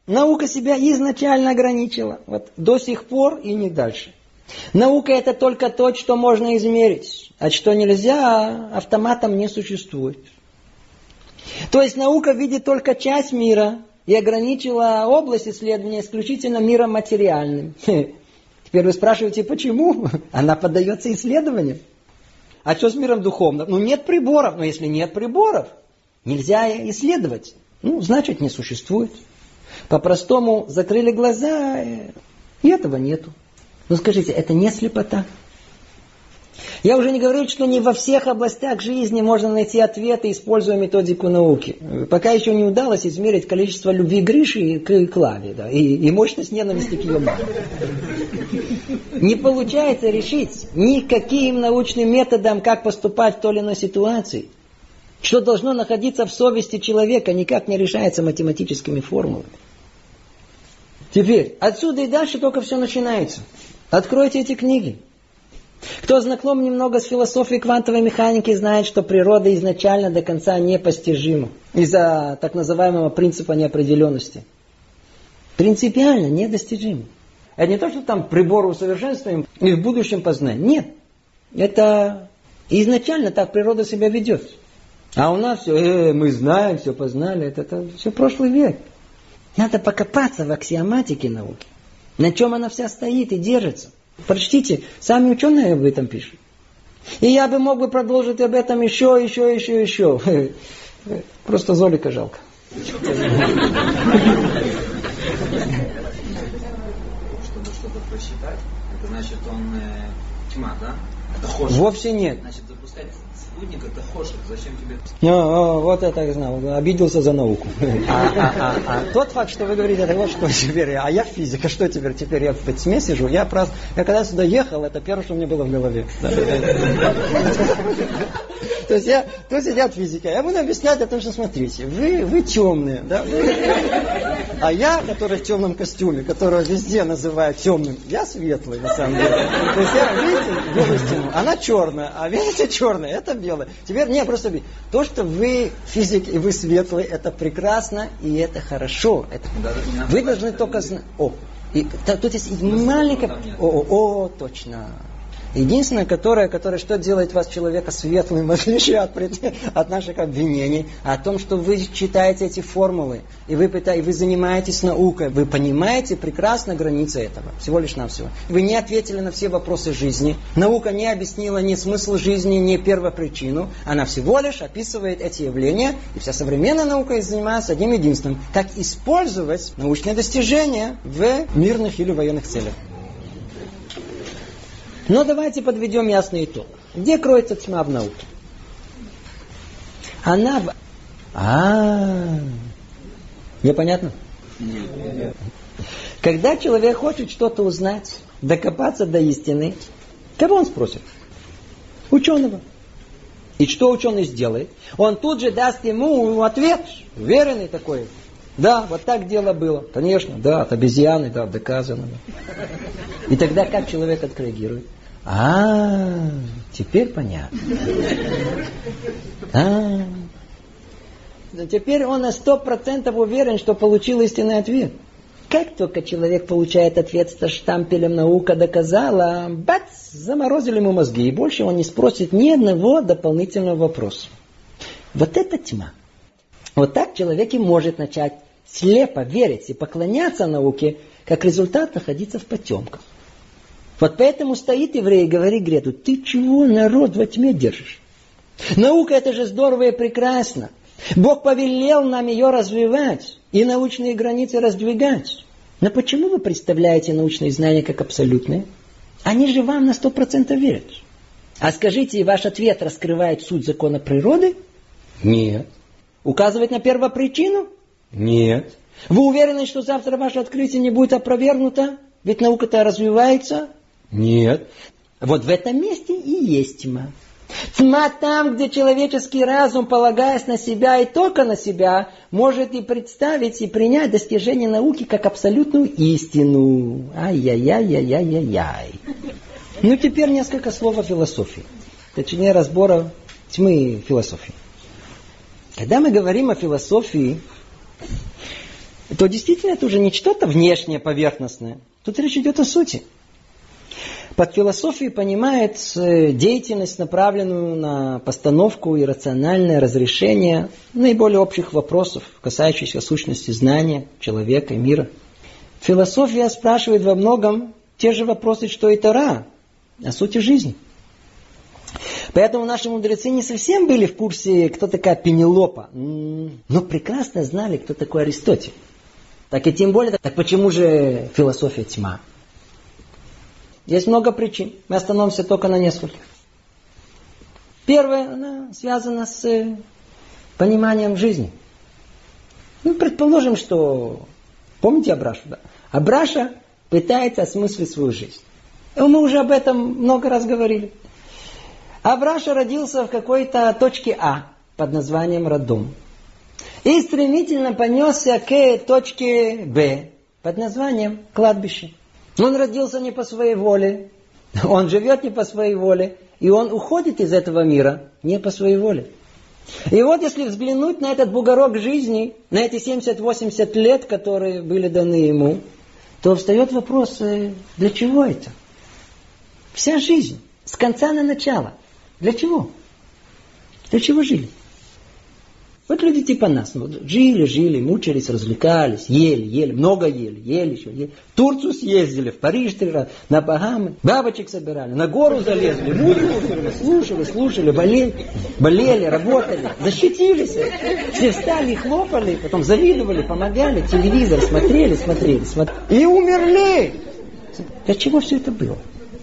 Speaker 1: Наука себя изначально ограничила. Вот до сих пор и не дальше. Наука это только то, что можно измерить. А что нельзя, автоматом не существует. То есть наука видит только часть мира и ограничила область исследования исключительно миром материальным. Теперь вы спрашиваете, почему? Она поддается исследованию. А что с миром духовным? Ну нет приборов. Но если нет приборов, нельзя исследовать. Ну, значит, не существует. По-простому закрыли глаза, и этого нету. Ну скажите, это не слепота? Я уже не говорю, что не во всех областях жизни можно найти ответы, используя методику науки. Пока еще не удалось измерить количество любви Гриши к Клаве, да, и, и мощность ненависти к ее маме. Не получается решить никаким научным методом, как поступать в той или иной ситуации. Что должно находиться в совести человека, никак не решается математическими формулами. Теперь, отсюда и дальше только все начинается. Откройте эти книги. Кто знаком немного с философией квантовой механики, знает, что природа изначально до конца непостижима из-за так называемого принципа неопределенности. Принципиально недостижима. Это не то, что там приборы усовершенствуем и в будущем познаем. Нет. Это изначально так природа себя ведет. А у нас все, э, мы знаем, все познали, это, это все прошлый век. Надо покопаться в аксиоматике науки. На чем она вся стоит и держится. Прочтите, сами ученые об этом пишут. И я бы мог бы продолжить об этом еще, еще, еще, еще. Просто Золика жалко.
Speaker 4: Чтобы что-то просчитать, это значит он э, тьма, да? Это хошек.
Speaker 1: Вовсе нет.
Speaker 4: Значит, запускать спутник это хошек. Зачем тебе?
Speaker 1: А, а, вот это я знал. Обиделся за науку. А, а, а, а тот факт, что вы говорите, это вот что теперь. А я физика, что теперь? Теперь я в тьме сижу. Я просто, я когда сюда ехал, это первое, что у меня было в голове. То есть я, тут сидят физика. Я буду объяснять о том, что смотрите, вы, вы темные, да? А я, который в темном костюме, которого везде называют темным, я светлый на самом деле. То есть я, видите, белую стену, она черная, а видите, черная, это белая. Теперь, не, просто то, что вы физик и вы светлый, это прекрасно и это хорошо. Это... Вы должны только знать. О, и, тут есть маленькая. О, о, о, точно. Единственное, которое, которое что делает вас человека светлым, в отличие от, от наших обвинений, о том, что вы читаете эти формулы, и вы, и вы занимаетесь наукой, вы понимаете прекрасно границы этого, всего лишь навсего. Вы не ответили на все вопросы жизни, наука не объяснила ни смысл жизни, ни первопричину, она всего лишь описывает эти явления, и вся современная наука занимается одним единственным, как использовать научные достижения в мирных или военных целях. Но давайте подведем ясный итог. Где кроется тьма в науке? Она в... А, непонятно? Нет. Когда человек хочет что-то узнать, докопаться до истины, кого он спросит? Ученого. И что ученый сделает? Он тут же даст ему ответ, уверенный такой. Да, вот так дело было. Конечно, да, от обезьяны, да, доказано. И тогда как человек отреагирует? А, теперь понятно. А, теперь он на сто процентов уверен, что получил истинный ответ. Как только человек получает ответ со штампелем «наука доказала», бац, заморозили ему мозги, и больше он не спросит ни одного дополнительного вопроса. Вот это тьма. Вот так человек и может начать слепо верить и поклоняться науке, как результат находиться в потемках. Вот поэтому стоит еврей и говорит Грету: ты чего народ во тьме держишь? Наука это же здорово и прекрасно. Бог повелел нам ее развивать и научные границы раздвигать. Но почему вы представляете научные знания как абсолютные? Они же вам на сто процентов верят. А скажите, ваш ответ раскрывает суть закона природы? Нет. Указывает на первопричину? Нет. Вы уверены, что завтра ваше открытие не будет опровергнуто? Ведь наука-то развивается? Нет. Вот в этом месте и есть тьма. Тьма там, где человеческий разум, полагаясь на себя и только на себя, может и представить, и принять достижение науки как абсолютную истину. Ай-яй-яй-яй-яй-яй. Ну, теперь несколько слов о философии. Точнее, разбора тьмы философии. Когда мы говорим о философии, то действительно это уже не что-то внешнее, поверхностное. Тут речь идет о сути. Под философией понимает деятельность, направленную на постановку и рациональное разрешение наиболее общих вопросов, касающихся сущности знания, человека и мира. Философия спрашивает во многом те же вопросы, что и Тора, о сути жизни. Поэтому наши мудрецы не совсем были в курсе, кто такая Пенелопа, но прекрасно знали, кто такой Аристотель. Так и тем более, так почему же философия тьма? Есть много причин. Мы остановимся только на нескольких. Первая, она связана с пониманием жизни. Ну, предположим, что... Помните Абрашу? Да? Абраша пытается осмыслить свою жизнь. Мы уже об этом много раз говорили. Абраша родился в какой-то точке А под названием Родом. И стремительно понесся к точке Б под названием кладбище. Он родился не по своей воле, он живет не по своей воле, и он уходит из этого мира не по своей воле. И вот если взглянуть на этот бугорок жизни, на эти семьдесят-восемьдесят лет, которые были даны ему, то встает вопрос, для чего это? Вся жизнь, с конца на начало. Для чего? Для чего жили? Вот люди типа нас. Вот жили, жили, мучились, развлекались, ели, ели, много ели, ели еще, ели. В Турцию съездили, в Париж три раза, на Багамы, бабочек собирали, на гору залезли, музыку слушали, слушали, болели, болели, работали, защитились. Все встали, хлопали, потом завидовали, помогали, телевизор смотрели, смотрели, смотрели. И умерли. Для чего все это было?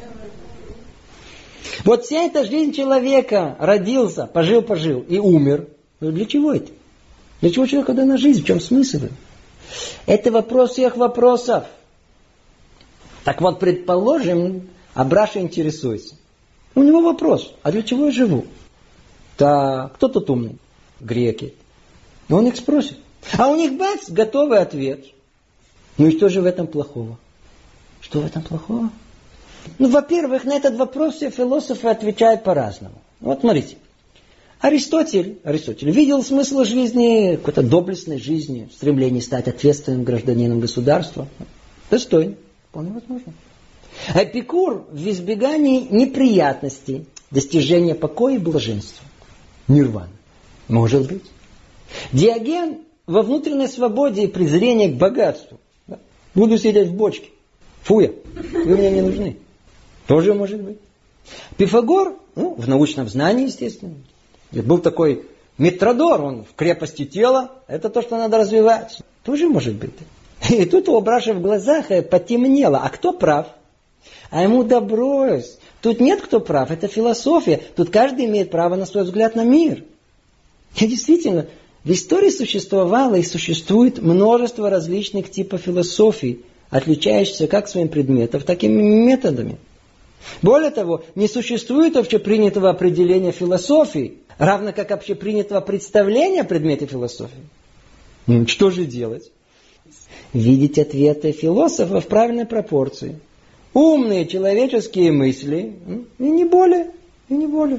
Speaker 1: Вот вся эта жизнь человека родился, пожил-пожил и умер. Для чего это? Для чего человеку дана жизнь? В чем смысл? Это вопрос всех вопросов. Так вот, предположим, Абраша интересуется. У него вопрос, а для чего я живу? Так, кто тут умный? Греки. Но он их спросит. А у них, бац, готовый ответ. Ну и что же в этом плохого? Что в этом плохого? Ну, во-первых, на этот вопрос все философы отвечают по-разному. Вот смотрите. Аристотель, Аристотель видел смысл жизни, какой-то доблестной жизни, стремление стать ответственным гражданином государства. Достойно, вполне возможно. Эпикур в избегании неприятностей, достижения покоя и блаженства. Нирвана. Может быть. Диоген во внутренней свободе и презрении к богатству. Буду сидеть в бочке. Фуя, вы мне не нужны. Тоже может быть. Пифагор, ну, в научном знании, естественно. Был такой Митродор, он в крепости тела. Это то, что надо развивать. Тоже может быть. И тут у Абраша в глазах потемнело. А кто прав? А ему да брось. Тут нет кто прав. Это философия. Тут каждый имеет право на свой взгляд на мир. И действительно, в истории существовало и существует множество различных типов философий, отличающихся как своим предметом, так и методами. Более того, не существует общепринятого определения философии, равно как общепринятого представления о предмете философии. Ну, что же делать? Видеть ответы философа в правильной пропорции. Умные человеческие мысли, и не более, и не более.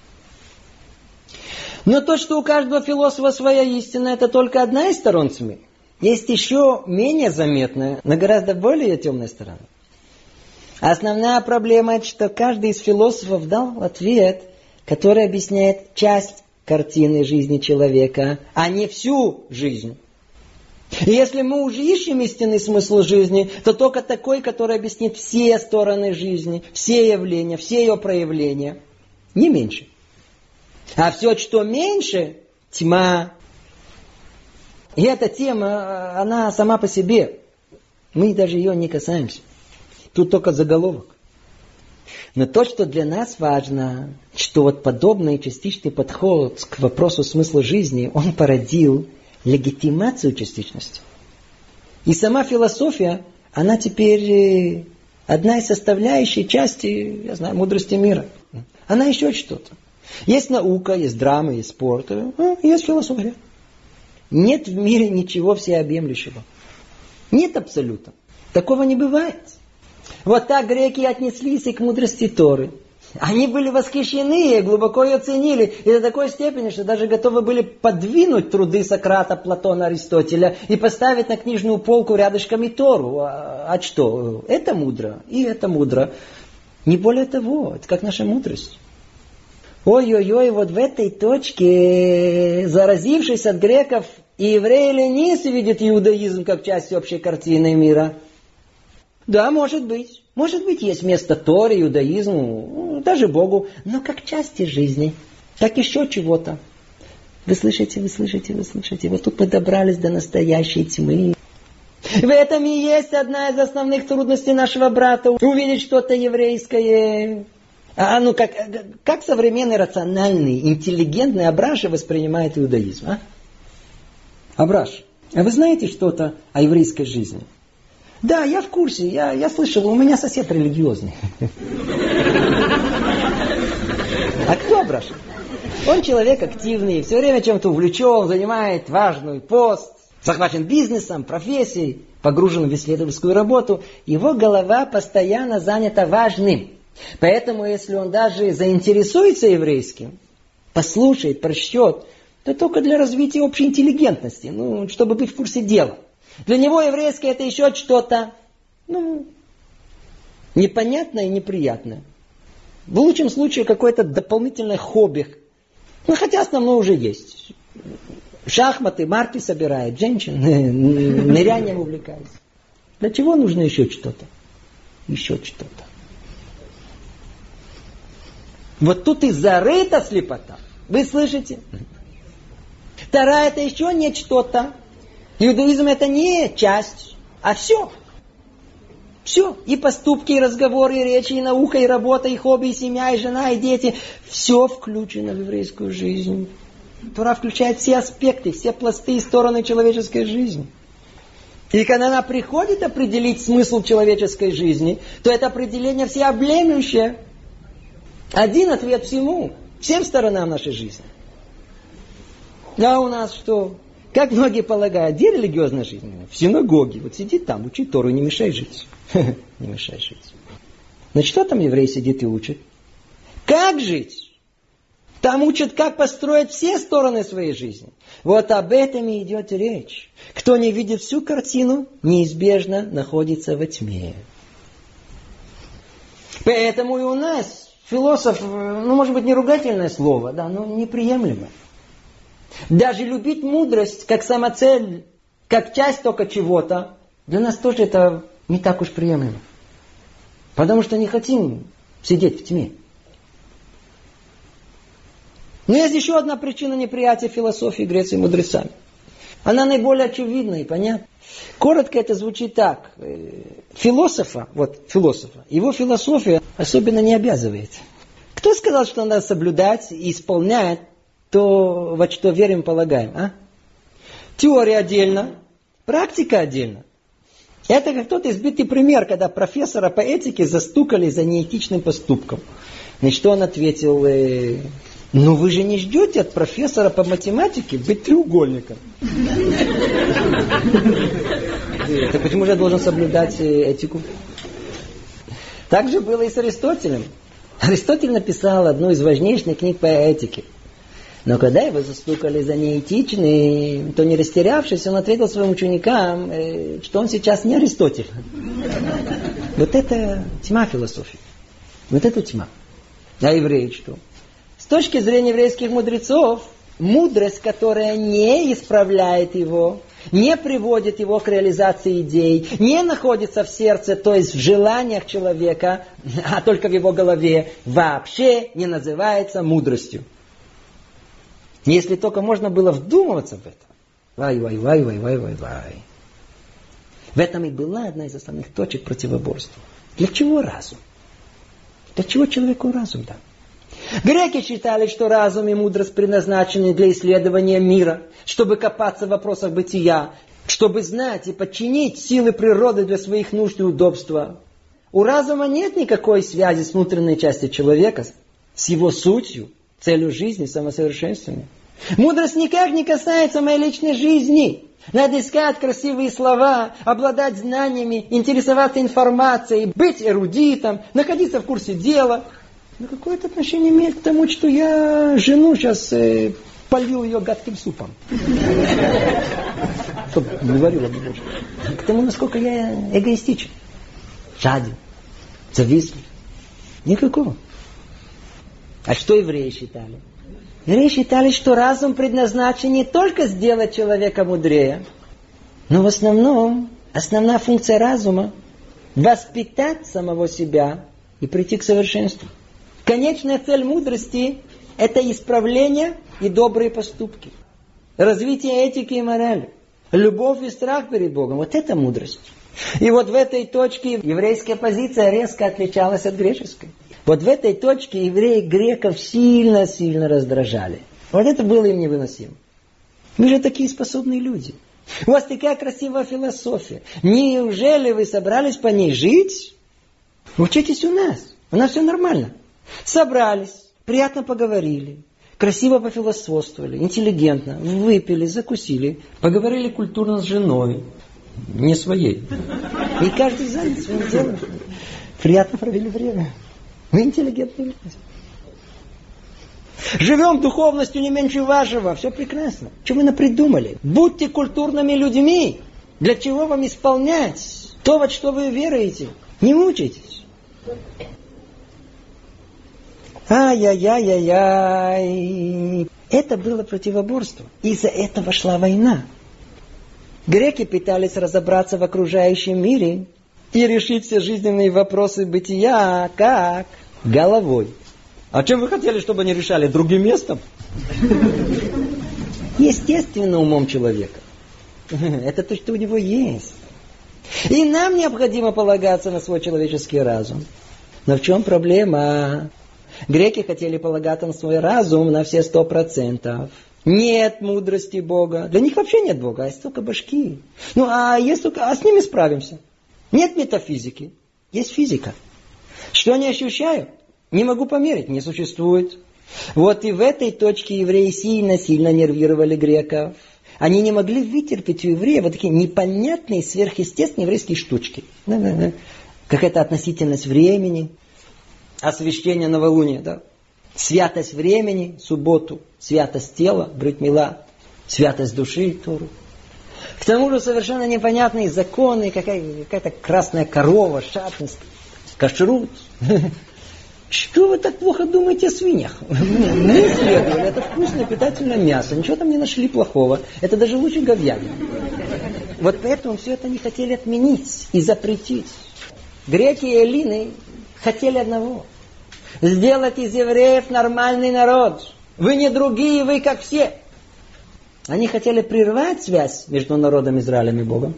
Speaker 1: Но то, что у каждого философа своя истина, это только одна из сторон тьмы. Есть еще менее заметная, но гораздо более темная сторона. Основная проблема, это что каждый из философов дал ответ, который объясняет часть картины жизни человека, а не всю жизнь. И если мы уже ищем истинный смысл жизни, то только такой, который объяснит все стороны жизни, все явления, все ее проявления, не меньше. А все, что меньше, тьма. И эта тема, она сама по себе. Мы даже ее не касаемся. Тут только заголовок. Но то, что для нас важно, что вот подобный частичный подход к вопросу смысла жизни, он породил легитимацию частичности. И сама философия, она теперь одна из составляющих части, я знаю, мудрости мира. Она еще что-то. Есть наука, есть драма, есть спорт, есть философия. Нет в мире ничего всеобъемлющего. Нет абсолюта. Такого не бывает. Вот так греки отнеслись и к мудрости Торы. Они были восхищены, глубоко ее ценили. И до такой степени, что даже готовы были подвинуть труды Сократа, Платона, Аристотеля и поставить на книжную полку рядышком и Тору. А, а что? Это мудро, и это мудро. Не более того, это как наша мудрость. Ой-ой-ой, вот в этой точке, заразившись от греков, и еврей-эллинист видит иудаизм как часть общей картины мира. Да, может быть. Может быть, есть место Торе, иудаизму, даже Богу, но как части жизни, как еще чего-то. Вы слышите, вы слышите, вы слышите. Вот тут мы добрались до настоящей тьмы. В этом и есть одна из основных трудностей нашего брата. Увидеть что-то еврейское. А ну как, как современный, рациональный, интеллигентный Абраш воспринимает иудаизм? А? Абраш, а вы знаете что-то о еврейской жизни? Да, я в курсе, я, я слышал, у меня сосед религиозный. А кто Абраш? Он человек активный, все время чем-то увлечен, занимает важный пост, захвачен бизнесом, профессией, погружен в исследовательскую работу. Его голова постоянно занята важным. Поэтому, если он даже заинтересуется еврейским, послушает, прочтет, то только для развития общей интеллигентности, ну, чтобы быть в курсе дела. Для него еврейское это еще что-то, ну, непонятное и неприятное. В лучшем случае какое-то дополнительное хобби. Ну, хотя основное уже есть. Шахматы, марки собирает, женщины, нырянием увлекается. Для чего нужно еще что-то? Еще что-то. Вот тут и зарыта слепота. Вы слышите? Тара это еще не что-то. Иудаизм это не часть, а все. Все. И поступки, и разговоры, и речи, и наука, и работа, и хобби, и семья, и жена, и дети. Все включено в еврейскую жизнь. Тора включает все аспекты, все пласты и стороны человеческой жизни. И когда она приходит определить смысл человеческой жизни, то это определение всеобъемлющее. Один ответ всему, всем сторонам нашей жизни. Да у нас что? Как многие полагают, где религиозная жизнь? В синагоге. Вот сидит там, учит Тору, не мешай жить. Не мешай жить. Значит, что там еврей сидит и учит? Как жить? Там учат, как построить все стороны своей жизни. Вот об этом и идет речь. Кто не видит всю картину, неизбежно находится во тьме. Поэтому и у нас философ, ну, может быть, не ругательное слово, да, но неприемлемо. Даже любить мудрость как самоцель, как часть только чего-то, для нас тоже это не так уж приемлемо. Потому что не хотим сидеть в тьме. Но есть еще одна причина неприятия философии Греции мудрецами. Она наиболее очевидна и понятна. Коротко это звучит так. Философа, вот философа, его философия особенно не обязывает. Кто сказал, что надо соблюдать и исполнять то, во что верим, полагаем, а? Теория отдельно, практика отдельно. Это как тот избитый пример, когда профессора по этике застукали за неэтичным поступком. На что он ответил, э, ну вы же не ждете от профессора по математике быть треугольником. Так почему же я должен соблюдать этику? Так же было и с Аристотелем. Аристотель написал одну из важнейших книг по этике. Но когда его застукали за неэтичный, то не растерявшись, он ответил своим ученикам, что он сейчас не Аристотель. Вот это тьма философии. Вот это тьма. А евреи что? С точки зрения еврейских мудрецов, мудрость, которая не исправляет его, не приводит его к реализации идей, не находится в сердце, то есть в желаниях человека, а только в его голове, вообще не называется мудростью. Если только можно было вдумываться в это. Вай, вай, вай, вай, вай, вай, вай. В этом и была одна из основных точек противоборства. Для чего разум? Для чего человеку разум дан? Греки считали, что разум и мудрость предназначены для исследования мира, чтобы копаться в вопросах бытия, чтобы знать и подчинить силы природы для своих нужд и удобства. У разума нет никакой связи с внутренней частью человека, с его сутью, целью жизни, самосовершенствования. Мудрость никак не касается моей личной жизни. Надо искать красивые слова, обладать знаниями, интересоваться информацией, быть эрудитом, находиться в курсе дела. Ну, какое это отношение имеет к тому, что я жену сейчас э, полью ее гадким супом? Чтобы не варила бы больше. К тому, насколько я эгоистичен, жаден, завистлив. Никакого. А что евреи считали? Евреи считали, что разум предназначен не только сделать человека мудрее, но в основном основная функция разума – воспитать самого себя и прийти к совершенству. Конечная цель мудрости – это исправление и добрые поступки. Развитие этики и морали. Любовь и страх перед Богом. Вот это мудрость. И вот в этой точке еврейская позиция резко отличалась от греческой. Вот в этой точке евреи греков сильно-сильно раздражали. Вот это было им невыносимо. Мы же такие способные люди. У вас такая красивая философия. Неужели вы собрались по ней жить? Учитесь у нас. У нас все нормально. Собрались, приятно поговорили, красиво пофилософствовали, интеллигентно, выпили, закусили, поговорили культурно с женой, не своей. И каждый занят своим делом. Приятно провели время. Мы интеллигентные люди. Живем духовностью не меньше вашего. Все прекрасно. Что вы напридумали? Будьте культурными людьми. Для чего вам исполнять то, во что вы веруете? Не мучайтесь. Ай-яй-яй-яй-яй. Это было противоборство. Из-за этого шла война. Греки пытались разобраться в окружающем мире и решить все жизненные вопросы бытия как головой. А чем вы хотели, чтобы они решали? Другим местом? Естественно, умом человека. Это то, что у него есть. И нам необходимо полагаться на свой человеческий разум. Но в чем проблема? Греки хотели полагаться на свой разум на все сто процентов. Нет мудрости Бога. Для них вообще нет Бога, а есть только башки. Ну, а, есть только... а с ними справимся. Нет метафизики, есть физика. Что не ощущаю? Не могу померить, не существует. Вот и в этой точке евреи сильно-сильно нервировали греков. Они не могли вытерпеть у евреев вот такие непонятные, сверхъестественные еврейские штучки. Да-да-да. Какая-то относительность времени, освящение новолуния, да? Святость времени, субботу, святость тела, брит мила, святость души, Тору. К тому же совершенно непонятные законы, какая- какая-то красная корова, шатность, кашрут. Что вы так плохо думаете о свиньях? Мы исследовали, это вкусное питательное мясо, ничего там не нашли плохого, это даже лучше говядины. Вот поэтому все это не хотели отменить и запретить. Греки и эллины хотели одного. Сделать из евреев нормальный народ. Вы не другие, вы как все. Они хотели прервать связь между народом Израилем и Богом.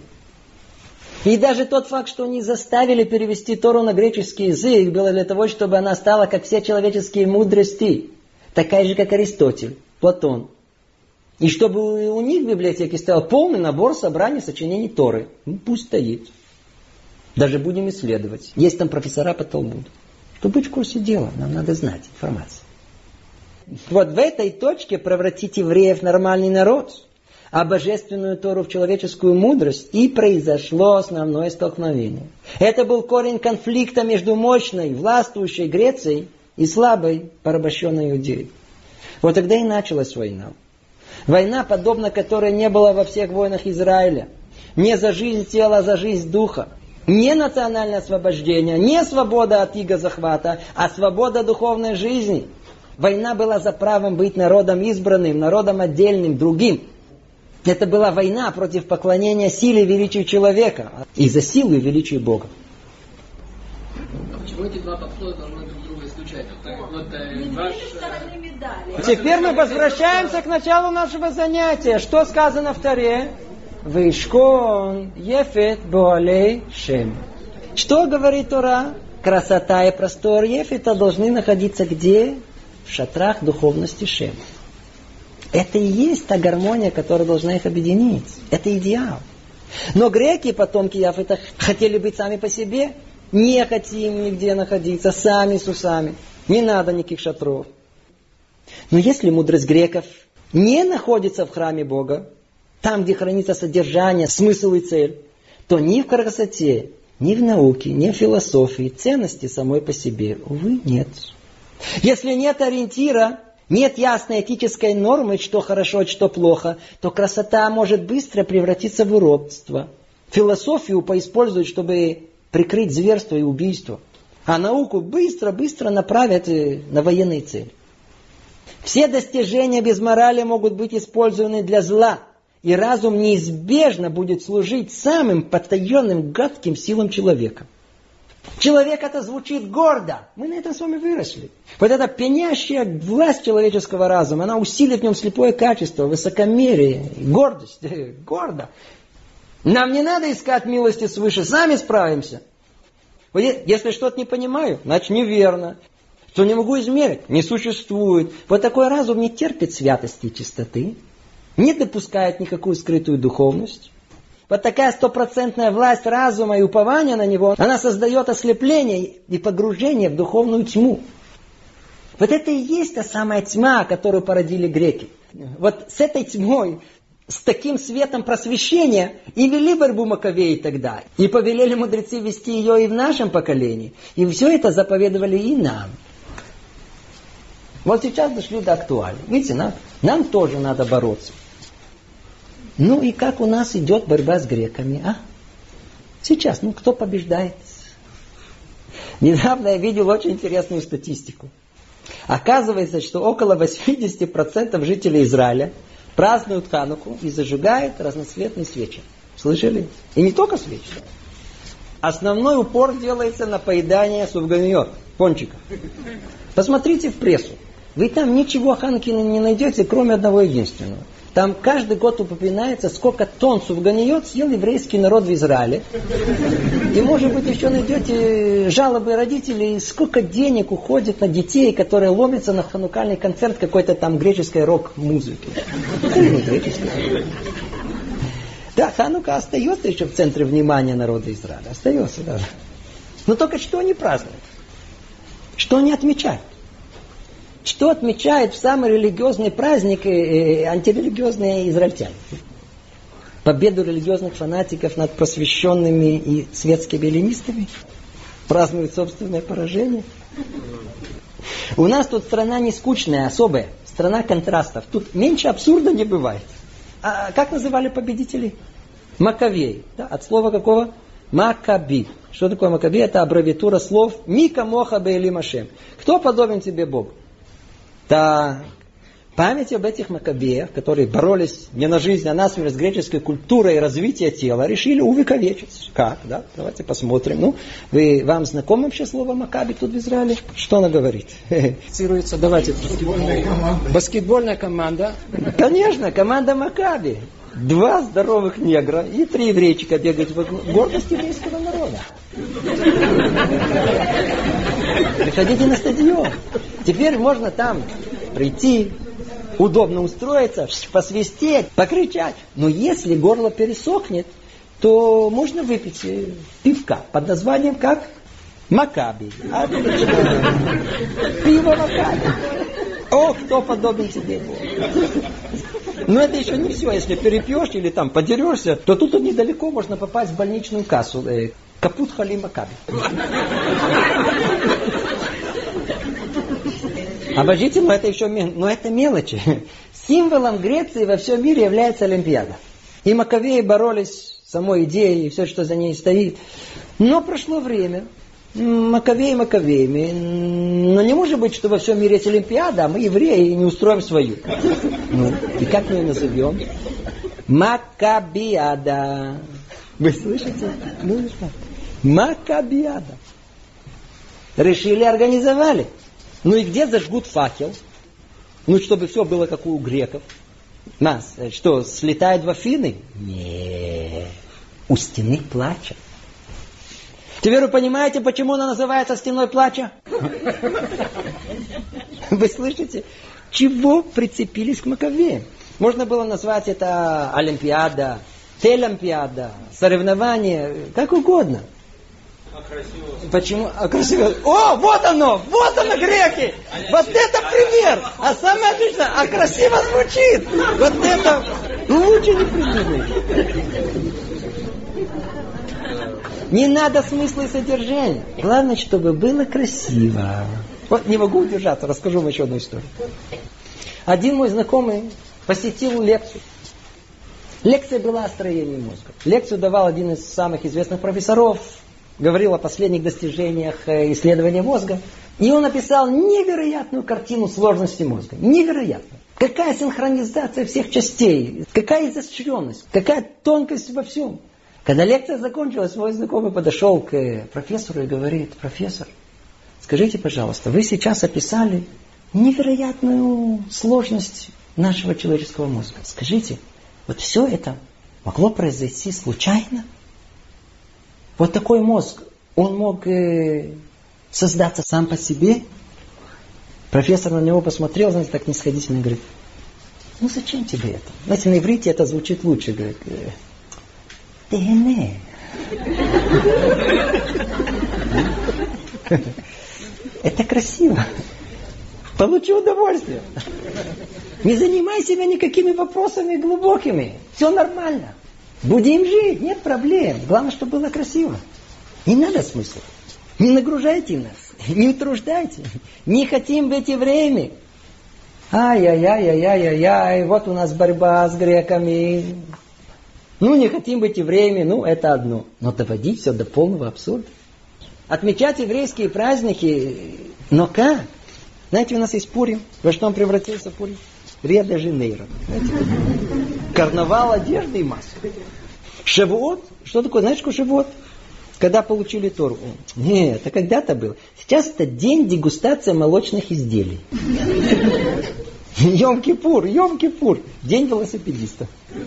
Speaker 1: И даже тот факт, что они заставили перевести Тору на греческий язык, было для того, чтобы она стала, как все человеческие мудрости, такая же, как Аристотель, Платон. И чтобы у них в библиотеке стоял полный набор собраний сочинений Торы. Ну, пусть стоит. Даже будем исследовать. Есть там профессора по Талмуду. Чтобы быть в курсе дела, нам надо знать информацию. Вот в этой точке превратить евреев в нормальный народ, а божественную Тору в человеческую мудрость, и произошло основное столкновение. Это был корень конфликта между мощной, властвующей Грецией и слабой, порабощенной Иудеей. Вот тогда и началась война. Война, подобно которой не было во всех войнах Израиля. Не за жизнь тела, а за жизнь духа. Не национальное освобождение, не свобода от иго захвата, а свобода духовной жизни. Война была за правом быть народом избранным, народом отдельным, другим. Это была война против поклонения силе и величию человека и за силу и величие Бога.
Speaker 5: А почему эти два подхода должны друг друга исключать? Вот, вот, э, ваш...
Speaker 1: Теперь мы возвращаемся к началу нашего занятия. Что сказано в Торе? Вишкон ефет боалей шем. Что говорит Тора? Красота и простор ефета должны находиться где? В шатрах духовности Шем. Это и есть та гармония, которая должна их объединить. Это идеал. Но греки, потомки Яфета, хотели быть сами по себе. Не хотим нигде находиться, сами с усами. Не надо никаких шатров. Но если мудрость греков не находится в храме Бога, там, где хранится содержание, смысл и цель, то ни в красоте, ни в науке, ни в философии ценности самой по себе, увы, нет. Если нет ориентира, нет ясной этической нормы, что хорошо, что плохо, то красота может быстро превратиться в уродство. Философию поиспользуют, чтобы прикрыть зверство и убийство. А науку быстро-быстро направят на военные цели. Все достижения без морали могут быть использованы для зла. И разум неизбежно будет служить самым потаенным гадким силам человека. Человек это звучит гордо. Мы на этом с вами выросли. Вот эта пенящая власть человеческого разума, она усилит в нем слепое качество, высокомерие, гордость. Гордо. Нам не надо искать милости свыше, сами справимся. Если что-то не понимаю, значит неверно. Что не могу измерить, не существует. Вот такой разум не терпит святости и чистоты, не допускает никакую скрытую духовность. Вот такая стопроцентная власть разума и упования на него, она создает ослепление и погружение в духовную тьму. Вот это и есть та самая тьма, которую породили греки. Вот с этой тьмой, с таким светом просвещения и вели борьбу Маковеи тогда. И повелели мудрецы вести ее и в нашем поколении. И все это заповедовали и нам. Вот сейчас дошли до актуального. Видите, нам, нам тоже надо бороться. Ну и как у нас идет борьба с греками, а? Сейчас, ну кто побеждает? Недавно я видел очень интересную статистику. Оказывается, что около восемьдесят процентов жителей Израиля празднуют Хануку и зажигают разноцветные свечи. Слышали? И не только свечи. Основной упор делается на поедание сувганиот, пончиков. Посмотрите в прессу. Вы там ничего о Хануке не найдете, кроме одного единственного. Там каждый год упоминается, сколько тонн сувганиот съел еврейский народ в Израиле. И, может быть, еще найдете жалобы родителей, сколько денег уходит на детей, которые ломятся на ханукальный концерт какой-то там греческой рок-музыки. Это не греческой. Да, Ханука остается еще в центре внимания народа Израиля. Остается, да. Но только что они празднуют? Что они отмечают? Что отмечают в самый религиозный праздник э, антирелигиозные израильтяне? Победу религиозных фанатиков над просвещенными и светскими эллинистами? Празднуют собственное поражение? У нас тут страна не скучная, особая. Страна контрастов. Тут меньше абсурда не бывает. А как называли победителей? Маковей. Да, от слова какого? Макаби. Что такое Макаби? Это аббревиатура слов Мика Моха Беэлим Ашем. Кто подобен тебе Богу? Да, память об этих Макабеях, которые боролись не на жизнь, а на смерть с греческой культурой и развитием тела, решили увековечить. Как? Да? Давайте посмотрим. Ну, вы, вам знакомо вообще слово Макаби тут в Израиле? Что она говорит? Цитируется, давайте. Баскетбольная команда. Баскетбольная команда. Конечно, команда Макаби. Два здоровых негра и три еврейчика бегают в гордость еврейского народа. Приходите на стадион. Теперь можно там прийти, удобно устроиться, посвистеть, покричать. Но если горло пересохнет, то можно выпить пивка под названием как? Макаби. Отлично. Пиво Макаби. О, кто подобен тебе? Но это еще не все. Если перепьешь или там подерешься, то тут недалеко можно попасть в больничную кассу. Капут Хали Макаби. Обождите, но это еще но это мелочи. Символом Греции во всем мире является Олимпиада. И Маковеи боролись с самой идеей и все, что за ней стоит. Но прошло время. Маковеи Маковеями. Но не может быть, что во всем мире есть Олимпиада, а мы, евреи, не устроим свою. Ну, и как мы ее назовем? Макабиада. Вы слышите? Ну, Макабиада. Решили, организовали. Ну и где зажгут факел? Ну, чтобы все было как у греков. Нас, что, слетают в Афины? Не, у стены плача. Теперь вы понимаете, почему она называется стеной плача? Вы слышите? Чего прицепились к Маковеям? Можно было назвать это Олимпиада, Телямпиада, соревнование, как угодно.
Speaker 2: А красиво.
Speaker 1: Почему? А красиво. О, вот оно! Вот оно, греки! Вот это пример! А самое отличное, а красиво звучит! Вот это лучше не придумать. Не надо смысла и содержания. Главное, чтобы было красиво. Вот не могу удержаться, расскажу вам еще одну историю. Один мой знакомый посетил лекцию. Лекция была о строении мозга. Лекцию давал один из самых известных профессоров, говорил о последних достижениях исследования мозга. И он описал невероятную картину сложности мозга. Невероятную. Какая синхронизация всех частей, какая изощренность, какая тонкость во всем. Когда лекция закончилась, мой знакомый подошел к профессору и говорит: профессор, скажите, пожалуйста, вы сейчас описали невероятную сложность нашего человеческого мозга. Скажите, вот все это могло произойти случайно? Вот такой мозг, он мог э, создаться сам по себе? Профессор на него посмотрел, знаете, так снисходительно, говорит: ну зачем тебе это? Знаете, на иврите это звучит лучше, говорит: «Тегене». Это красиво. Получи удовольствие. Не занимай себя никакими вопросами глубокими. Все нормально. Будем жить, нет проблем. Главное, чтобы было красиво. Не надо смысла. Не нагружайте нас. Не утруждайте. Не хотим быть евреями. Ай-яй-яй-яй-яй-яй. Вот у нас борьба с греками. Ну, не хотим быть евреями. Ну, это одно. Но доводить все до полного абсурда. Отмечать еврейские праздники. Но как? Знаете, у нас есть Пурим. Во что он превратился Пурим? Рио-де-Жанейро. Карнавал одежды и масок. Шавуот. Что такое? Знаешь, что Шавуот? Когда получили Тору. Нет, это когда-то было. Сейчас это день дегустации молочных изделий. Йом-Кипур, Йом-Кипур. День велосипедиста.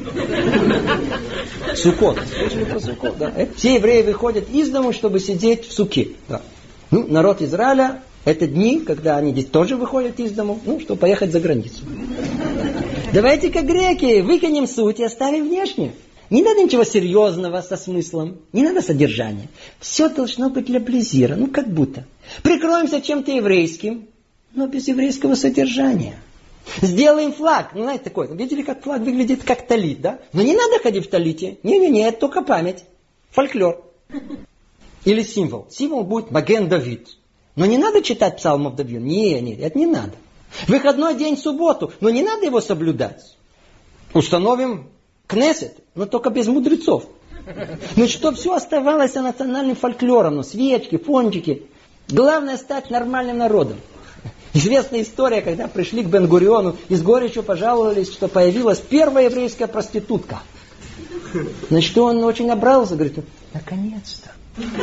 Speaker 1: Суккот. Слышали про Суккот? Да. Все евреи выходят из дому, чтобы сидеть в суке. Да. Ну, народ Израиля, это дни, когда они здесь тоже выходят из дому, ну, чтобы поехать за границу. Давайте, как греки, выкинем суть и оставим внешнюю. Не надо ничего серьезного со смыслом, не надо содержания. Все должно быть для плезира, ну как будто. Прикроемся чем-то еврейским, но без еврейского содержания. Сделаем флаг, ну знаете такой, видели, как флаг выглядит, как талит, да? Но не надо ходить в талите, не-не-не, это только память, фольклор. Или символ. Символ будет Маген Давид. Но не надо читать псалмов Давида, не, не, это не надо. Выходной день в субботу, но не надо его соблюдать. Установим Кнессет, но только без мудрецов. Ну, чтобы все оставалось национальным фольклором, ну, свечки, пончики. Главное стать нормальным народом. Известная история, когда пришли к Бен-Гуриону и с горечью пожаловались, что появилась первая еврейская проститутка. Значит, он очень обрадовался, говорит: наконец-то.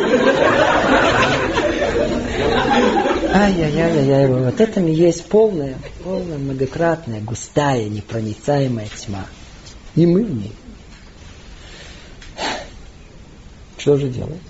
Speaker 1: Ай-яй-яй-яй, вот это и есть полная, полная, многократная, густая, непроницаемая тьма. И мы в ней. Что же делать?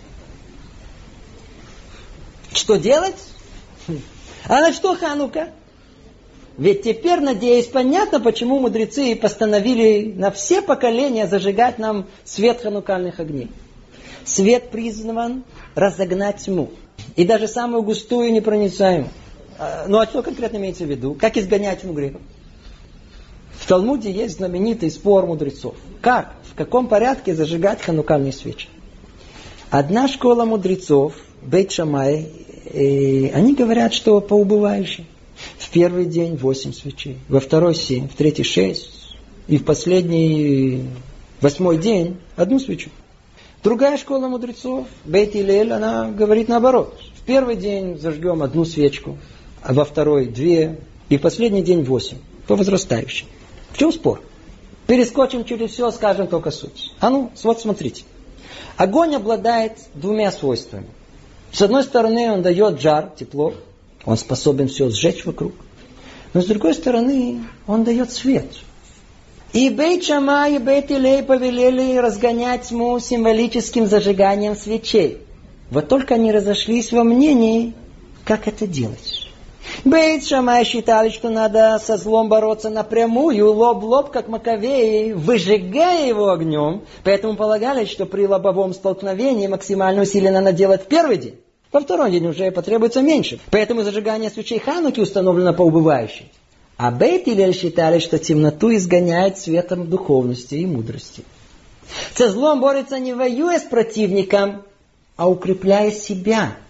Speaker 1: Что делать? А на что Ханука? Ведь теперь, надеюсь, понятно, почему мудрецы постановили на все поколения зажигать нам свет ханукальных огней. Свет призван разогнать тьму. И даже самую густую и непроницаемую. Ну а что конкретно имеется в виду? Как изгонять тьму грехов? В Талмуде есть знаменитый спор мудрецов. Как? В каком порядке зажигать ханукальные свечи? Одна школа мудрецов, Бейт Шамай, э, они говорят, что по убывающей. В первый день восемь свечей, во второй семь, в третий шесть, и в последний восьмой день одну свечу. Другая школа мудрецов, Бейт Илель, она говорит наоборот. В первый день зажгем одну свечку, а во второй две, и в последний день восемь, по возрастающей. В чем спор? Перескочим через все, скажем только суть. А ну, вот смотрите. Огонь обладает двумя свойствами. С одной стороны, он дает жар, тепло. Он способен все сжечь вокруг. Но с другой стороны, он дает свет. И Бейт Шамай, и Бейт Илей повелели разгонять тьму символическим зажиганием свечей. Вот только они разошлись во мнении, как это делать. Бейт Шамай считали, что надо со злом бороться напрямую, лоб в лоб, как Маковеи, выжигая его огнем. Поэтому полагали, что при лобовом столкновении максимально усилие надо делать в первый день. Во второй день уже потребуется меньше. Поэтому зажигание свечей Хануки установлено по убывающей. А Бейт Илель считали, что темноту изгоняет светом духовности и мудрости. Со злом борется не воюя с противником, а укрепляя себя.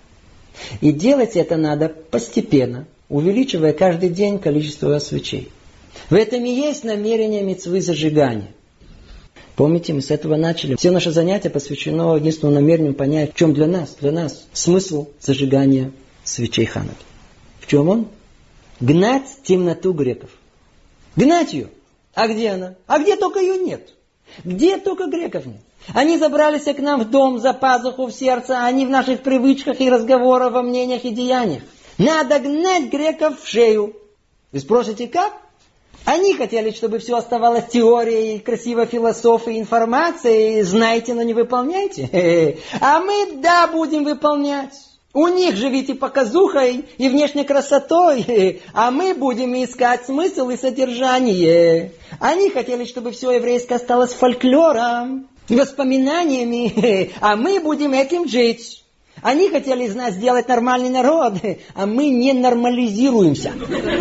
Speaker 1: И делать это надо постепенно, увеличивая каждый день количество свечей. В этом и есть намерение мицвы зажигания. Помните, мы с этого начали. Все наши занятия посвящено единственному намерению понять, в чем для нас, для нас смысл зажигания свечей Хануки. В чем он? Гнать темноту греков. Гнать ее. А где она? А где только ее нет? Где только греков нет? Они забрались к нам в дом, за пазуху, в сердце, они в наших привычках и разговорах, во мнениях и деяниях. Надо гнать греков в шею. Вы спросите, как? Они хотели, чтобы все оставалось теорией, красивой философией, информацией. Знаете, но не выполняйте. А мы, да, будем выполнять. У них живите показухой и внешней красотой, а мы будем искать смысл и содержание. Они хотели, чтобы все еврейское осталось фольклором, воспоминаниями, а мы будем этим жить. Они хотели из нас сделать нормальный народ, а мы не нормализируемся.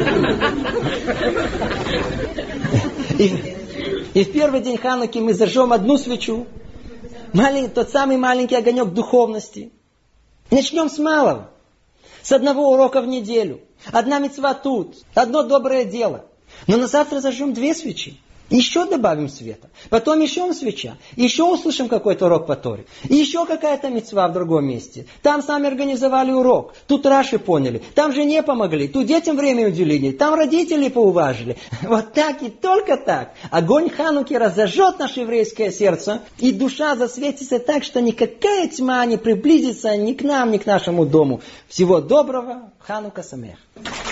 Speaker 1: И, и в первый день Хануки мы зажжем одну свечу, маленький, тот самый маленький огонек духовности. Начнем с малого. С одного урока в неделю. Одна мицва тут. Одно доброе дело. Но на завтра зажжем две свечи. Еще добавим света. Потом еще свеча. Еще услышим какой-то урок по Торе. И еще какая-то мицва в другом месте. Там сами организовали урок. Тут Раши поняли. Там жене помогли. Тут детям время уделили. Там родители поуважили. Вот так и только так. Огонь Хануки разожжет наше еврейское сердце. И душа засветится так, что никакая тьма не приблизится ни к нам, ни к нашему дому. Всего доброго. Ханука Самех.